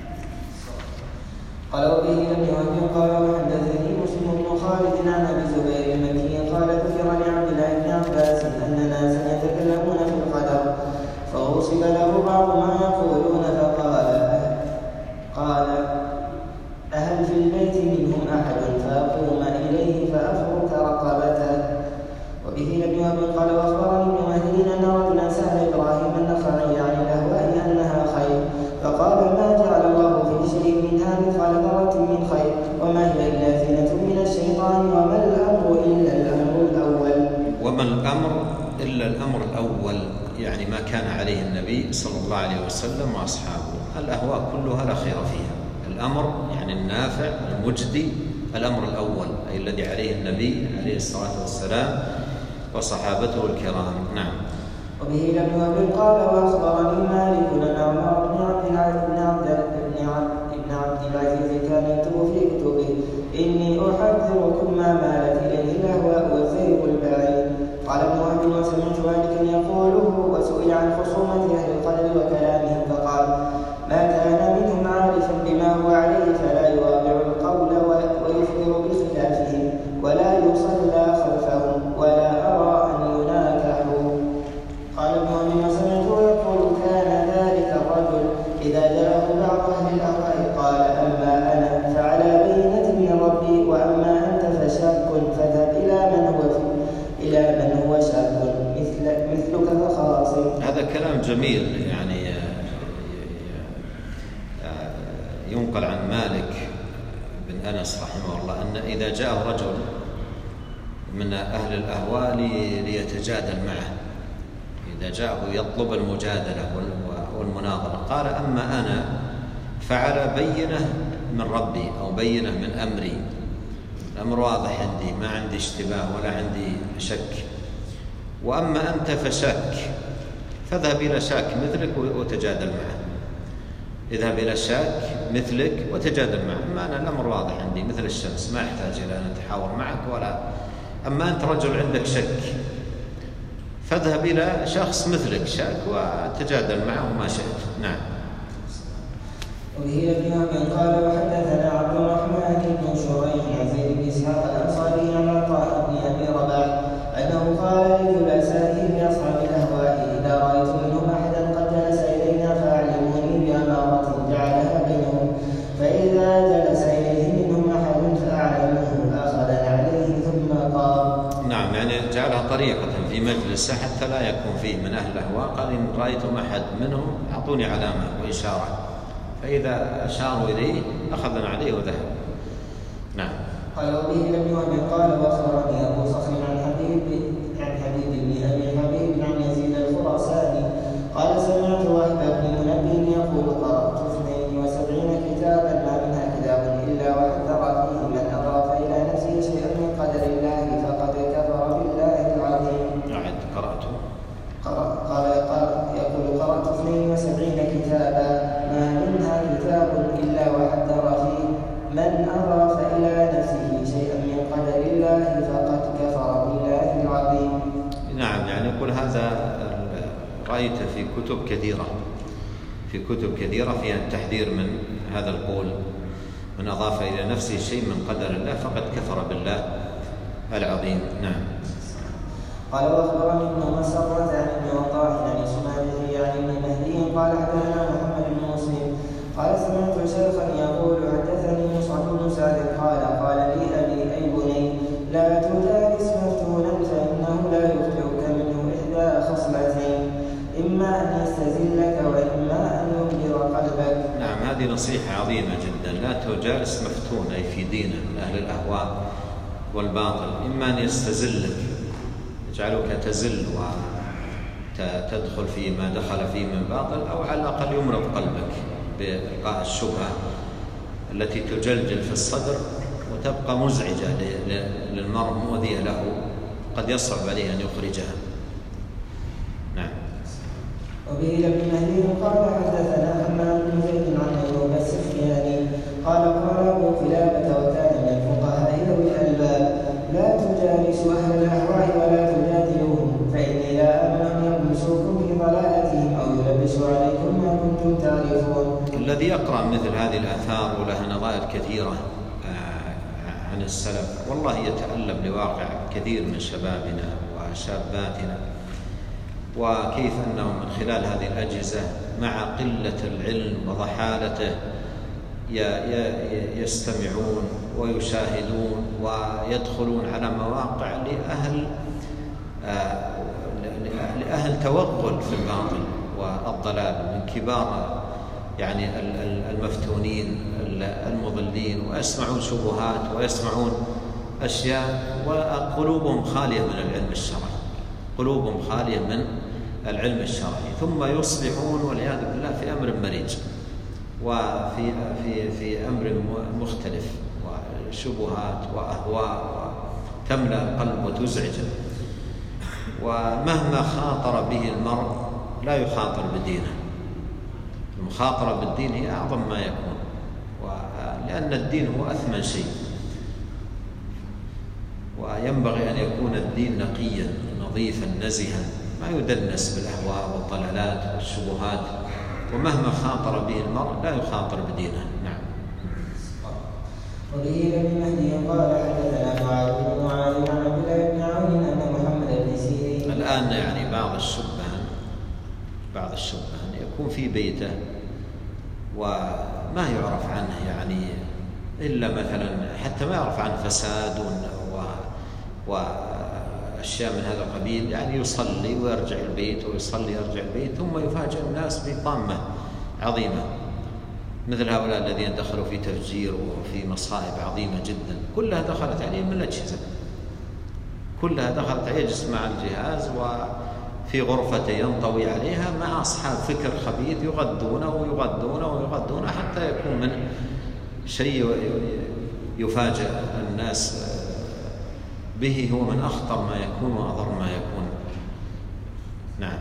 قال وبه لم يوهب قال وحدثني مسلم بن خالد عن ابي زبير المكي قال ذكر لعبد الله بن عباس ان ناسا يتكلمون في القدر فوصف له بعض ما يقولون فقال قال أهل في البيت منهم أحد فأقوم إليه فأفرك رقبته. وبه لم يوهب قال واخبرني ابن مهدي ان رجلا سأل إبراهيم النخعي عن الأهواء أنها خير فقال ما جعل الله في شيء منها مثقال ذرة من خير وما هي إلا زينة من الشيطان وما الأمر إلا الأمر الأول. وما الأمر إلا الأمر الأول يعني ما كان عليه النبي صلى الله عليه وسلم وأصحابه. الأهواء كلها لا خير فيها. الأمر يعني النافع المجدي الأمر الأول أي الذي عليه النبي عليه الصلاة والسلام وصحابته الكرام. نعم. وبه لم يوهب قال واخبرني مالك بن عمر بن عبد بن عبد بن عبد العزيز كان يكتب في كتبه اني احذركم ما مالت اليه الاهواء والزيغ البعيد. قال ابن وهب وسمعت مالكا يقوله وسئل عن خصومه اهل القدر وكلامهم فقال ما كان منهم عارفا بما هو عليه فلا يواضع القول ويخبر بخلافهم ولا يصلى خلفهم ولا ارى ان يناكحوا. قال ابن وهب وسمعته يقول كان ذلك الرجل اذا جاءه بعض اهل الاهواء قال اما انا فعلى بينه من ربي واما انت فشاك فاذهب الى من هو الى من هو شاك مثل مثلك فخاصم. هذا كلام جميل يعني ينقل عن مالك بن أنس رحمه الله أن إذا جاء رجل من أهل الأهواء ليتجادل معه إذا جاءه يطلب المجادلة والمناظرة قال أما أنا فعلى بينة من ربي أو بينة من أمري الأمر واضح عندي ما عندي اشتباه ولا عندي شك وأما أنت فشك فاذهب إلى شاك مثلك وتجادل معه اذهب إلى شاك مثلك وتجادل معه أما أنا الأمر واضح عندي مثل الشمس ما أحتاج إلى أن أتحاور معك ولا أما أنت رجل عندك شك فاذهب إلى شخص مثلك شاك وتجادل معه ما شئت. نعم. وبه ابن وهب قال وحدثنا عبد الرحمن بن شريح عن زيد بن اسحاق الانصاري عن عطاء بن ابي رباح انه قال لجلسائه باصحاب الاهواء اذا رايت منهم احدا قد جلس الينا فاعلموني باماره جعلها بينهم فاذا جلس اليه منهم احد فاعلمه اخذا عليه ثم قال. نعم يعني جعلها طريقه في مجلسه حتى لا يكون فيه من اهل الاهواء قال ان رايتم احد منهم اعطوني علامه واشاره فإذا أشاروا إليه أخذنا عليه وذهب. نعم. قال وبه لم يوهب قال وأخبرني أبو صخر عن حبيب عن حبيب بن أبي حبيب عن يزيد الخراساني قال سمعت وهب بن منبه يقول قرأت اثنين وسبعين كتابا ما منها كتاب إلا وحذر فيه من أضاف إلى نفسه شيئا من قدر الله فقد كفر بالله العظيم. أعد قرأته. قال قال يقول قرأت اثنين وسبعين كتابا ما منها من أضاف إلى نفسه شيئا من قدر الله فقد كفر بالله العظيم. نعم، يعني يقول هذا رأيت في كتب كثيرة في كتب كثيرة فيها التحذير من هذا القول: من أضاف إلى نفسه شيء من قدر الله فقد كفر بالله العظيم. نعم. قال واخبرني ابن مسرة عن ابن وضاح عن سماده عن ابن مهدي قال حدثنا محمد بن مسلم قال سمعت شيخا يقول حدثني مصعب بن سعد قال قال لي ابي اي بني لا تجالس مفتونا فانه لا يخطئك منه احدى خصلتين: اما ان يستزلك واما ان يبدر قلبك. نعم، هذه نصيحة عظيمة جدا. لا تجالس مفتون أي في دينه من أهل الأهواء والباطل، إما أن يستزلك يجعلك تزل وتدخل في ما دخل فيه من باطل، أو على الأقل يمرض قلبك بإلقاء الشبهة التي تجلجل في الصدر وتبقى مزعجة للمرء مؤذية له، قد يصعب عليه أن يخرجها. نعم. وبه لابن مهدي قال حدثنا حماد بن زيد عن ايوب السفياني قال قال ابو قلابه وكان من الفقهاء ذوي الالباب: لا تجالسوا اهل الاهواء ولا تجادلوهم، فاني لا امن ان يلبسوكم في ضلالتهم او يلبسوا عليكم ما كنتم تعرفون. الذي يقرأ مثل هذه الآثار ولها نظائر كثيرة عن السلف والله يتألم لواقع كثير من شبابنا وشاباتنا، وكيف أنهم من خلال هذه الأجهزة مع قلة العلم وضحالته يستمعون ويشاهدون ويدخلون على مواقع لأهل لأهل توغل في الباطل والضلال من كبار يعني المفتونين المضلين، ويسمعون شبهات ويسمعون أشياء وقلوبهم خالية من العلم الشرعي قلوبهم خالية من العلم الشرعي ثم يصبحون والعياذ بالله في أمر مريج وفي في في أمر مختلف، وشبهات وأهواء تملأ القلب وتزعجه. ومهما خاطر به المرء لا يخاطر بدينه. المخاطرة بالدين هي أعظم ما يكون، لأن الدين هو أثمن شيء، وينبغي أن يكون الدين نقيا نظيفا نزها ما يدنس بالأهواء والضلالات والشبهات. ومهما خاطر به المرء لا يخاطر بدينه. نعم. وبه لابن مهدي قال حدثنا معاذ بن معاذ عن عبد الله بن عون أن محمد بن سيرين. الآن يعني بعض الشبان بعض الشبان يكون في بيته وما يعرف عنه يعني إلا مثلا حتى ما يعرف عنه فساد و, و أشياء من هذا القبيل، يعني يصلي ويرجع البيت ويصلي يرجع البيت، ثم يفاجئ الناس بطامة عظيمة مثل هؤلاء الذين دخلوا في تفجير وفي مصائب عظيمة جدا، كلها دخلت عليه من الأجهزة، كلها دخلت عليه، يجلس مع الجهاز وفي غرفته ينطوي عليها مع أصحاب فكر خبيث يغذونه ويغذونه ويغذونه حتى يكون من شيء يفاجئ الناس به هو من أخطر ما يكون وأضر ما يكون. نعم.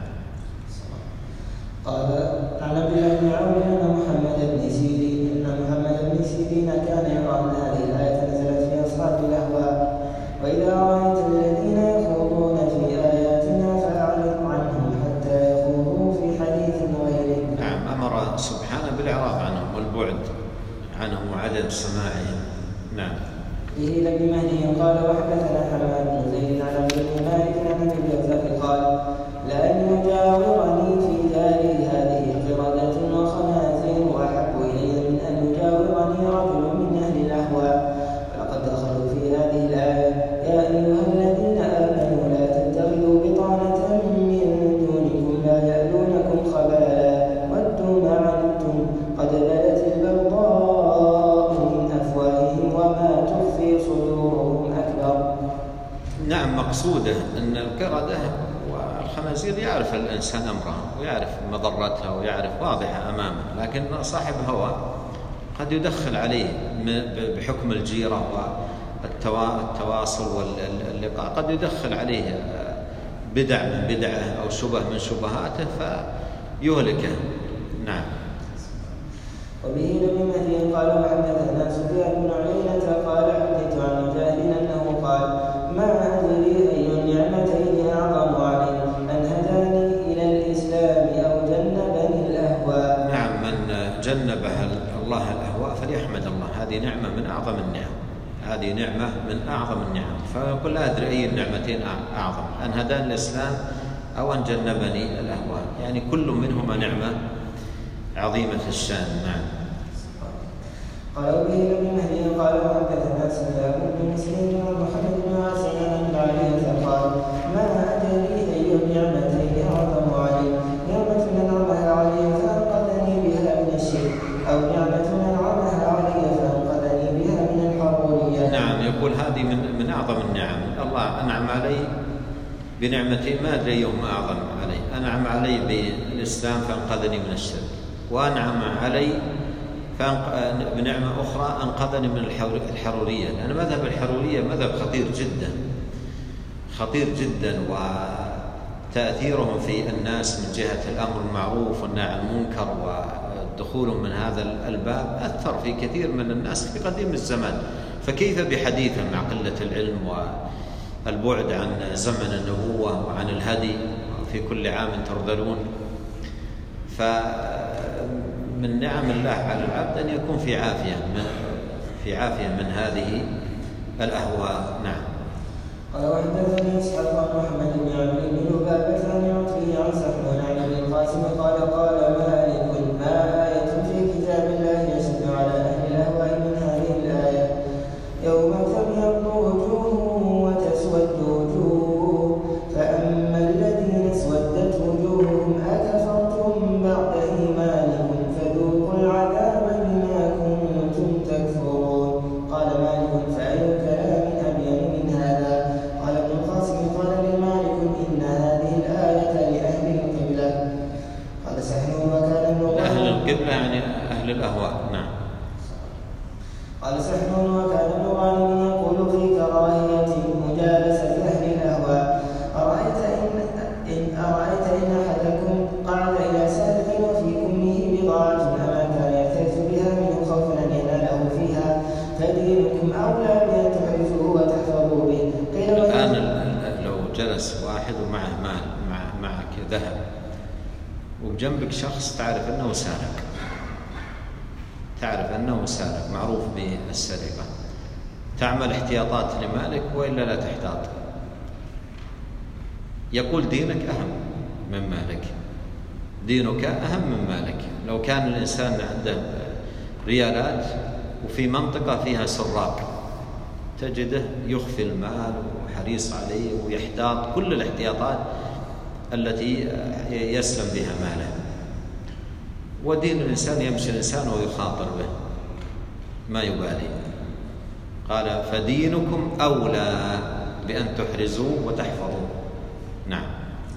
قال عن عبد الله بن عون أن محمد بن سيرين أن محمد بن سيرين كان يرى أن هذه الآية نزلت في أصحاب الأهواء: وإذا رأيت الذين يخوضون في آياتنا فأعرض عنهم حتى يخوضوا في حديث غيره. نعم، أمر سبحانه بالإعراض عنهم والبعد عنهم وعدم سماعهم. نعم. به لابن مهدي قال وحدثنا حماد بن زيد عن عبد بن مالك عن ابي الجوزاء قال: لأن يجاورني في داري هذه قردة وخنازير أحب إلي من أن يجاورني رجل من أهل الأهواء. فلقد دخلوا في هذه الآية: يا أيها الذين آمنوا لا تتخذوا بطانة من دونكم لا يألونكم خبالا ودوا ما عنتم قد بدت البغضاء من أفواههم وما تخفي صدورهم أكبر. نعم، مقصوده أن القردة والخنازير يعرف الإنسان أمرها ويعرف مضرتها ويعرف واضحة أمامه، لكن صاحب هوى قد يدخل عليه بحكم الجيرة والتواصل واللقاء، قد يدخل عليه بدع من بدعه أو شبه من شبهاته فيهلكه. نعم. وبه لابن مهدي قال وحدثنا سفيان بن هذه نعمة من أعظم النعم، هذه نعمة من أعظم النعم. فيقول لا أدري أي النعمتين أعظم، أن هداني الإسلام أو أن جنبني الأهواء، يعني كل منهما نعمة عظيمة الشان. نعم. قال به بن مهدي قال وحدثنا سفيان بن مسلم عن محمد بن عاصم عن علي قال ما أدري أي النعمتين أعظم علي، نعمة أنعمها علي فأنقذني بها من الشرك، أو نعمة أنعمها علي فأنقذني بها من الحرورية. نعم، يقول هذه من من أعظم النعم. الله أنعم علي بنعمتين ما أدري أيهما أعظم علي، أنعم علي بالإسلام فأنقذني من الشرك، وأنعم علي بنعمة أخرى أنقذني من الحرورية، لأن مذهب الحرورية مذهب خطير جدا خطير جدا، وتأثيرهم في الناس من جهة الأمر المعروف والنهي عن المنكر ودخولهم من هذا الباب أثر في كثير من الناس في قديم الزمان. فكيف بحديثا مع قلة العلم والبعد عن زمن النبوة وعن الهدي، في كل عام ترذلون. ف من نعم الله على العبد أن يكون في عافية من في عافية من هذه الأهواء. نعم. قال وحدثني إسحاق عن محمد بن عمرو بن لبابة عن عتبة عن سحنون عن ابن القاسم قال قال مالك ما آية في كتاب الله يشد على أهل الأهواء من هذه الآية يوم تبيض وجوه وتسود وجوه فأما الذين اسودت وجوههم أكفرتم بعد إيمانكم فذوقوا العذاب بما كنتم تكفرون. قال مالك فأي كلام أبين من هذا؟ قال ابن القاسم قال لمالك إن هذه الآية لأهل القبلة. قال سحنون وكان ابن أهل القبلة يعني أهل الأهواء. نعم. قال سحنون وكان ابن غانم يقول في كراهية مجالسة أهل الأهواء أرأيت إن, إن أرأيت إن أحدكم قعد إلى سالك وفي كمه بضاعة أما كان يحتاج بها منه خوفا أن يناله فيها فدينكم أولى بأن تحرزوه وتحفظوا به. الآن لو جلس واحد ومعه مال مع معك ذهب وبجنبك شخص تعرف أنه سارق، تعرف أنه سارق معروف بالسرقة، تعمل احتياطات لمالك وإلا لا تحتاط؟ يقول دينك أهم من مالك، دينك أهم من مالك. لو كان الإنسان عنده ريالات وفي منطقة فيها سراق تجده يخفي المال وحريص عليه ويحتاط كل الاحتياطات التي يسلم بها ماله. ودين الإنسان يمشي الإنسان ويخاطر به ما يبالي. قال فدينكم أولى بأن تحرزوا وتحفظوا. نعم.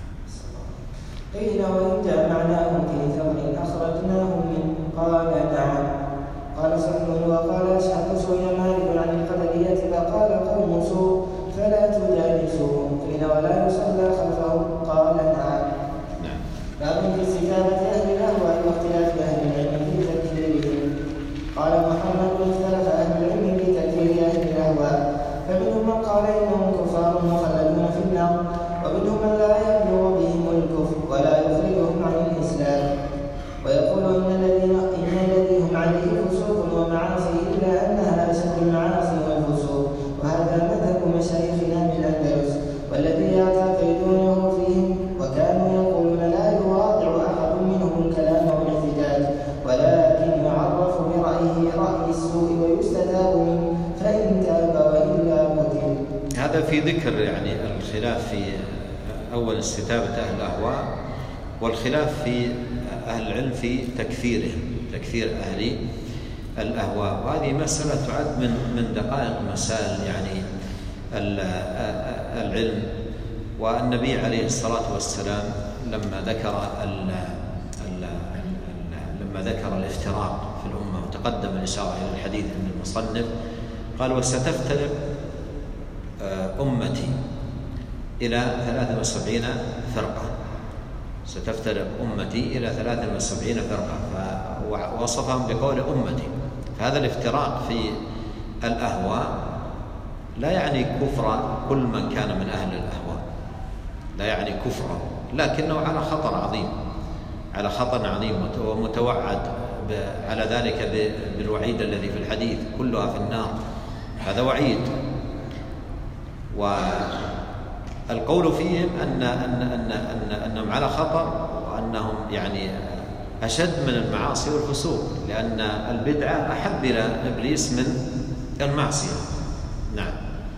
قيل وإن جمعناهم في ثمن أخرجناهم من قال نعم. قال سحنون وقال أشهد سئل مالك عن القدرية فقال قوم سوء فلا تجالسوهم. قيل ولا يصلى خلفهم قال نعم. نعم. باب في استجابة أهل الأهواء واختلاف أهل العلم في تكفيرهم. قال محمد اختلف أهل العلم في تكفير أهل الأهواء فمنهم من قال إنهم كفار مخلدون في النار، ومنهم من لا يبلغ بهم الكفر ولا يخرجهم عن الإسلام، ويقول إن الذين إن الذي هم عليه فسوق ومعاصي إلا أنها أشد المعاصي والفسوق، وهذا مذهب مشايخنا بالأندلس والذي يعتقدونه فيهم، وكانوا يقولون لا يواضع أحد منهم الكلام والاحتجاج ولكن يعرف برأيه رأي السوء ويستتاب منه فإن تاب وإلا قتل. هذا في ذكر يعني الخلاف في أول استتابة أهل الأهواء، والخلاف في أهل العلم في تكفيرهم، تكفير أهل الأهواء. وهذه مسألة تعد من من دقائق مسائل يعني العلم. والنبي عليه الصلاة والسلام لما ذكر ال ال لما ذكر الافتراق في الأمة وتقدم الإشارة إلى الحديث عند المصنف قال وستفترق أمتي إلى ثلاثة وسبعين فرقة، ستفترق أمتي إلى ثلاثة وسبعين فرقة، فوصفهم بقول أمتي. فهذا الافتراق في الأهواء لا يعني كفر كل من كان من أهل الأهواء، لا يعني كفره، لكنه على خطر عظيم، على خطر عظيم ومتوعد على ذلك بالوعيد الذي في الحديث كلها في النار، هذا وعيد. والقول فيهم أن أن أن أن أنهم على خطر، وأنهم يعني أشد من المعاصي والفسوق، لأن البدعة أحب إلى إبليس من المعصية. نعم.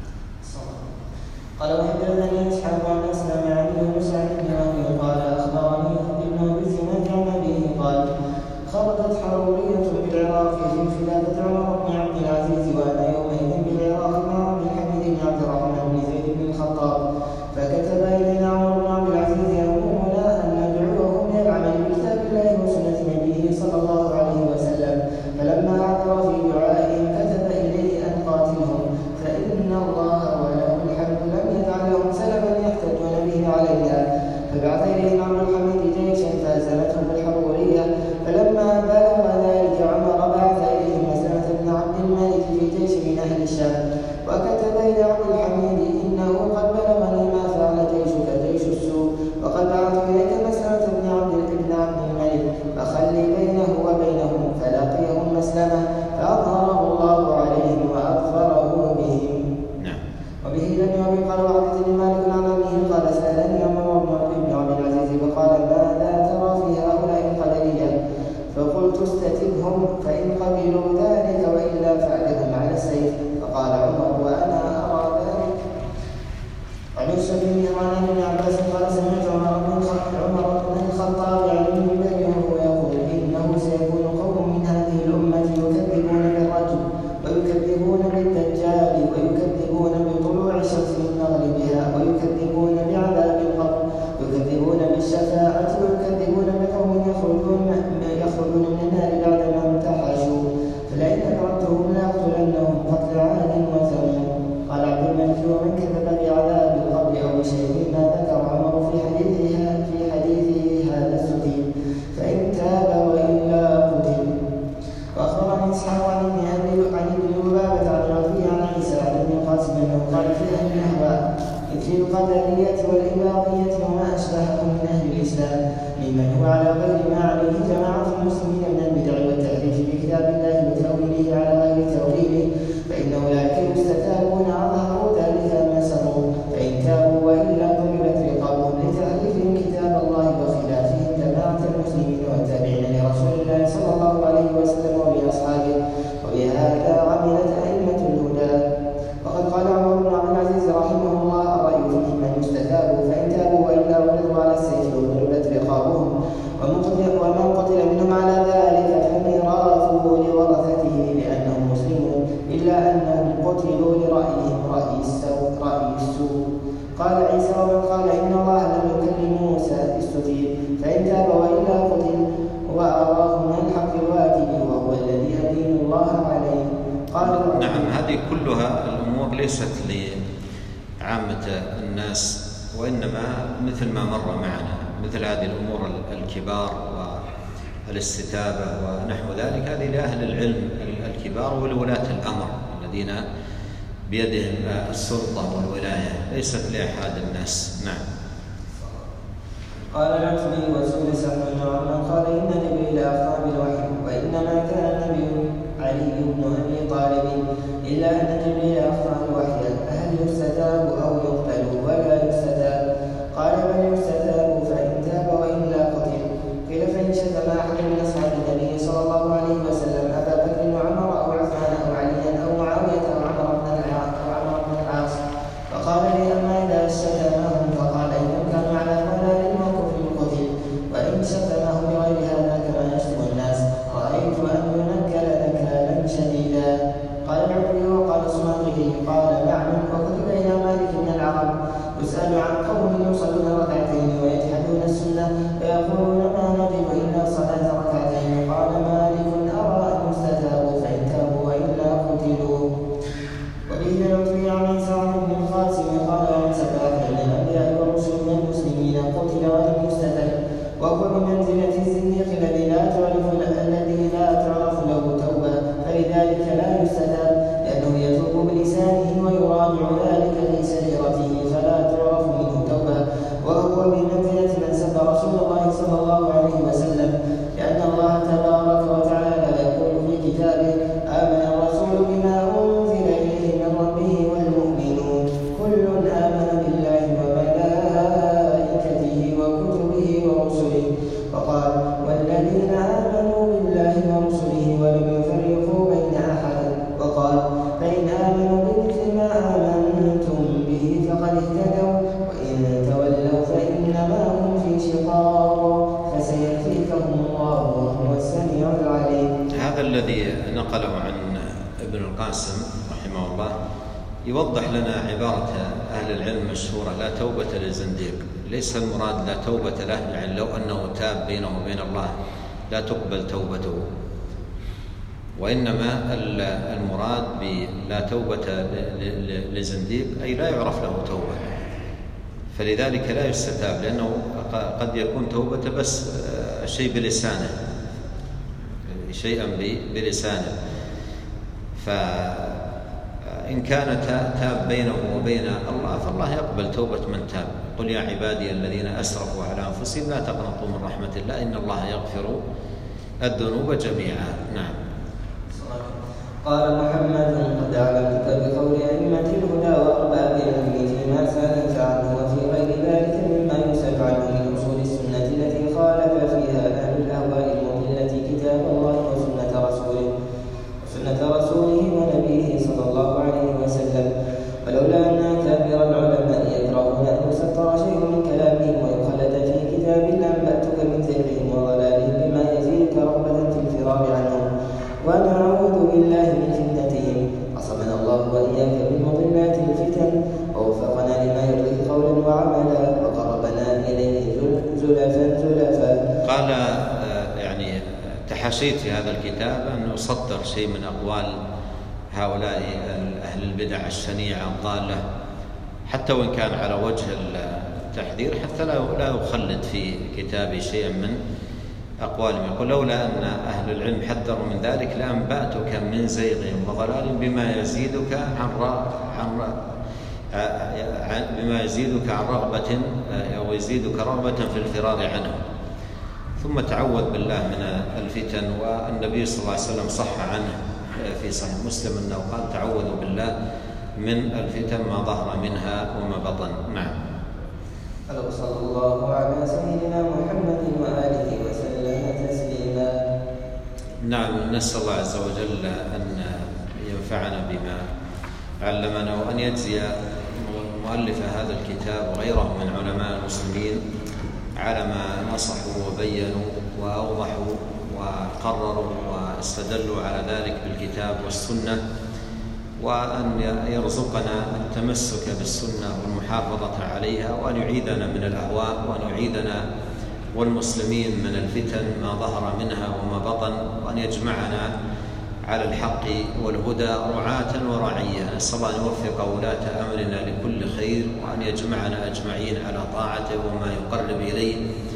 قال وحدثني إسحاق عن أسلم عن يونس عن ابن وهب قال أخبرني ابن أبي الزناد عن أبيه قال خرجت حرورية بالعراق في خلافة عمر بن عبد العزيز وأنا يومئذ بالعراق مع عبد الحميد بن عبد الرحمن بن زيد بن الخطاب، فكتب إلينا عمر بن عبد العزيز يأمرنا أن ندعوهم إلى العمل بكتاب الله وسنة نبيه صلى الله عليه وسلم، فلما عثر في دعائهم كتب إليه أن قاتلهم، فإن الله وله الحمد لم يجعل لهم سلما يحتجون به علينا. فبعث إليهم عبد الحميد جيشا فهزمتهم بالحرورية، فلما بلغ ذلك عمر بعث إليهم مسلمة بن عبد الملك في جيش من أهل الشام، وكتب إلى عبد الحميد إنه قد بلغني ما فعل جيشك جيش السوء، وقد بعث إليك مسلمة بن عبد بن عبد الملك، فخلي بينه وبينهم. فلقيهم مسلمة فأظهره الله عليهم وأظفره بهم. وبه لم يوم قال وحدثني مالك عن أبيه قال سألني عمر بن عبد العزيز فقال ماذا ترى في هؤلاء القدرية؟ فقلت استتبهم فإن قبلوا ذلك وإلا فعلهم على السيف. فقال عمر وأنا أرى ذلك. عن يوسف بن عن ابن عباس قال سمعت عمر بن الخطاب عن ابن وهو يقول إنه سيكون قوم من هذه الأمة يكذبون بالرجل ويكذبون بالدجال ويكذبون بطلوع الشمس من مغربها ويكذبون بعذاب القبر ويكذبون بالشفاعة ويكذبون بقوم يخرجون يخرجون من النار بعدما امتحشوا، فلئن أدركتهم لأقتلنهم قتل عاد وثمود. قال عبد الملك ومن كذب بعذاب القبر أو بشيء ما ذكر عمر في حديثه في حديثه هذا السديد، فإن تاب وإلا قتل. وأخبرني إسحاق عن ابن أبي عن ابن لبابة عن رفيع عن عيسى عن ابن القاسم أنه قال في أهل الأهواء مثل القدرية والإباضية وما أشبههم من أهل الإسلام ممن هو على غير ما عليه جماعة المسلمين من البدع والتحريف بكتاب الله وتأويله على غير تأويله، فإن أولئك يستتابون أظهروا ذلك ما سروا، فإن تابوا وإلا ضربت رقابهم لتأليفهم كتاب الله وخلافهم جماعة المسلمين والتابعين لرسول الله صلى الله عليه وسلم وبأصحابه، وبهذا عملت أئمة الهدى. وقد قال عمر بن عبد العزيز رحمه الله الرأي فيه من يستتابوا فإن تابوا وإلا عرضوا على السيف وضربت رقابهم، ومن قتل منهم على ذلك فميراثه لورثته لأنهم مسلمون، إلا أنهم قتلوا لرأيهم رأي السوء رأي السوء. قال عيسى ومن قال إن الله لم يكلم موسى استتيب فإن تاب وإلا قتل وأراه من الحق الواجب وهو الذي يدين الله عليه. قال نعم، هذه كلها الأمور ليست لعامة الناس، وإنما مثل ما مر معنا مثل هذه الأمور الكبار والاستتابة ونحو ذلك، هذه لأهل العلم الكبار ولولاة الأمر الذين بيدهم السلطة والولاية، ليست لأحد الناس. نعم. قال العتبي وسئل سعد بن عمرو قال إن جبريل أخطأ بالوحي وإنما كان النبي علي بن أبي طالب، إلا أن جبريل أخطأ الوحي هل يستتاب أو يقتل ولا يستتاب؟ قال بل يستتاب فإن تاب وإلا قتل. قيل فإن شتم أحد من أصحاب النبي صلى الله عليه وسلم أبا بكر وعمر أو عثمان أو عليا أو معاوية أو عمرو بن العاص فقال لي أما إذا شتمهم فقال إنهم كانوا على ضلال وكفر قتل، وإن شتمهم بغير هذا كما يشتم الناس رأيت أن ينكل نكالا شديدا. قال العبري وقال الصماغي قال معن وكتب إلى مالك من العرب يسأل عن قوم يصلون ركعتين ويجحدون السنة فيقولون ما نجد إلا صلاة ركعتين. قال مالك أرى أن يستتابوا فإن تابوا وإلا قتلوا. وبه العتبي عن عيسى عن ابن القاسم قال عن سبعة من الأنبياء والرسل من المسلمين قتل ولم يستتب، وهو بمنزلة الزنديق الذي لا تعرف الذي لا تعرف له توبة، فلذلك لا يستتاب لأنه يتوب بلسانه ويراجع ذلك في سريرته فلا تعرف منه توبة، وهو بمنزلة من سب رسول الله صلى الله نقله عن ابن القاسم رحمه الله يوضح لنا عبارة أهل العلم المشهورة: لا توبة للزنديق. ليس المراد لا توبة له، يعني لو أنه تاب بينه وبين الله لا تقبل توبته، وإنما المراد بلا توبة لزنديق أي لا يعرف له توبة، فلذلك لا يستتاب، لأنه قد يكون توبة بس شيء بلسانه، شيئا بلسانه. فإن كان تاب بينه وبين الله فالله يقبل توبة من تاب. قل يا عبادي الذين أسرفوا على أنفسهم لا تقنطوا من رحمة الله إن الله يغفر الذنوب جميعا. نعم. قال محمد: قد علمت بقول أئمة الهدى وأرباب العلم فيما سألت عنه وفي غير ذلك مما يسأل عنه من أصول السنة التي خالف فيها أهل الأهواء المضلة كتاب الله وسنة رسوله وسنة رسوله ونبيه صلى الله عليه وسلم، ولولا أن أكابر العلماء يكرهون أن يسطر شيء من كلامهم ويخلد في كتاب لأنبأتك من زيغهم وضلالهم بما يزيدك رغبة في الفرار عنهم، وأنا أعوذ بالله من فتنتهم. عصمنا الله وإياك من مضلات الفتن ووفقنا لما يرضيه قولا وعملا وقربنا إليه زلفا زلفا. قال يعني تحاشيت في هذا الكتاب أن أصدر شيء من أقوال هؤلاء أهل البدع الشنيعة الضالة، حتى وإن كان على وجه التحذير، حتى لا يخلد في كتابي شيئا من أقوالهم. يقول: لولا أن أهل العلم حذروا من ذلك لأنبأتك من زيغهم وضلالهم بما يزيدك عن عن بما يزيدك عن رغبة أو يزيدك رغبة في الفرار عنه. ثم تعوذ بالله من الفتن، والنبي صلى الله عليه وسلم صح عنه في صحيح مسلم أنه قال: تعوذوا بالله من الفتن ما ظهر منها وما بطن. نعم. صلى الله على سيدنا محمد وآله وسلم تسليما. نعم. نسأل الله عز وجل أن ينفعنا بما علمنا، وأن يجزي مؤلف هذا الكتاب وغيره من علماء المسلمين على ما نصحوا وبينوا وأوضحوا وقرروا واستدلوا على ذلك بالكتاب والسنة، وأن يرزقنا التمسك بالسنة والمحافظة عليها، وأن يعيذنا من الأهواء، وأن يعيذنا والمسلمين من الفتن ما ظهر منها وما بطن، وأن يجمعنا على الحق والهدى رعاة ورعية. نسأل الله أن يوفق ولاة أمرنا لكل خير، وأن يجمعنا أجمعين على طاعته وما يقرب إليه،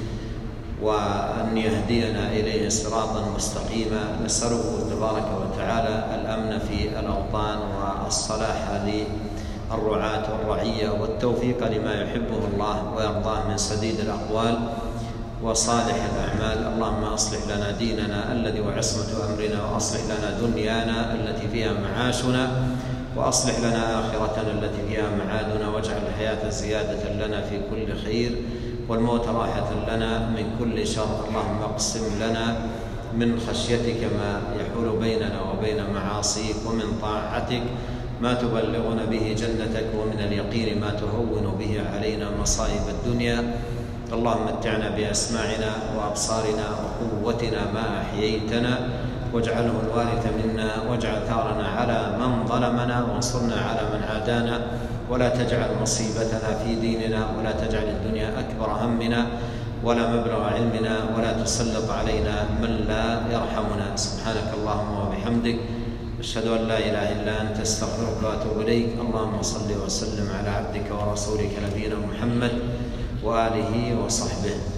وأن يهدينا إليه صراطا مستقيما. نسأله تبارك وتعالى الأمن في الأوطان والصلاح للرعاة والرعية والتوفيق لما يحبه الله ويرضاه من سديد الأقوال وصالح الأعمال. اللهم أصلح لنا ديننا الذي هو عصمة أمرنا، وأصلح لنا دنيانا التي فيها معاشنا، وأصلح لنا آخرتنا التي فيها معادنا، واجعل الحياة زيادة لنا في كل خير والموت راحة لنا من كل شر. اللهم اقسم لنا من خشيتك ما يحول بيننا وبين معاصيك، ومن طاعتك ما تبلغنا به جنتك، ومن اليقين ما تهون به علينا مصائب الدنيا. اللهم متعنا بأسماعنا وأبصارنا وقوتنا ما أحييتنا، واجعله الوارث منا، واجعل ثارنا على من ظلمنا، وانصرنا على من عادانا، ولا تجعل مصيبتنا في ديننا، ولا تجعل الدنيا أكبر همنا ولا مبلغ علمنا، ولا تسلط علينا من لا يرحمنا. سبحانك اللهم وبحمدك، أشهد أن لا إله إلا أنت، استغفرك وأتوب إليك. اللهم صل وسلم على عبدك ورسولك نبينا محمد وآله وصحبه.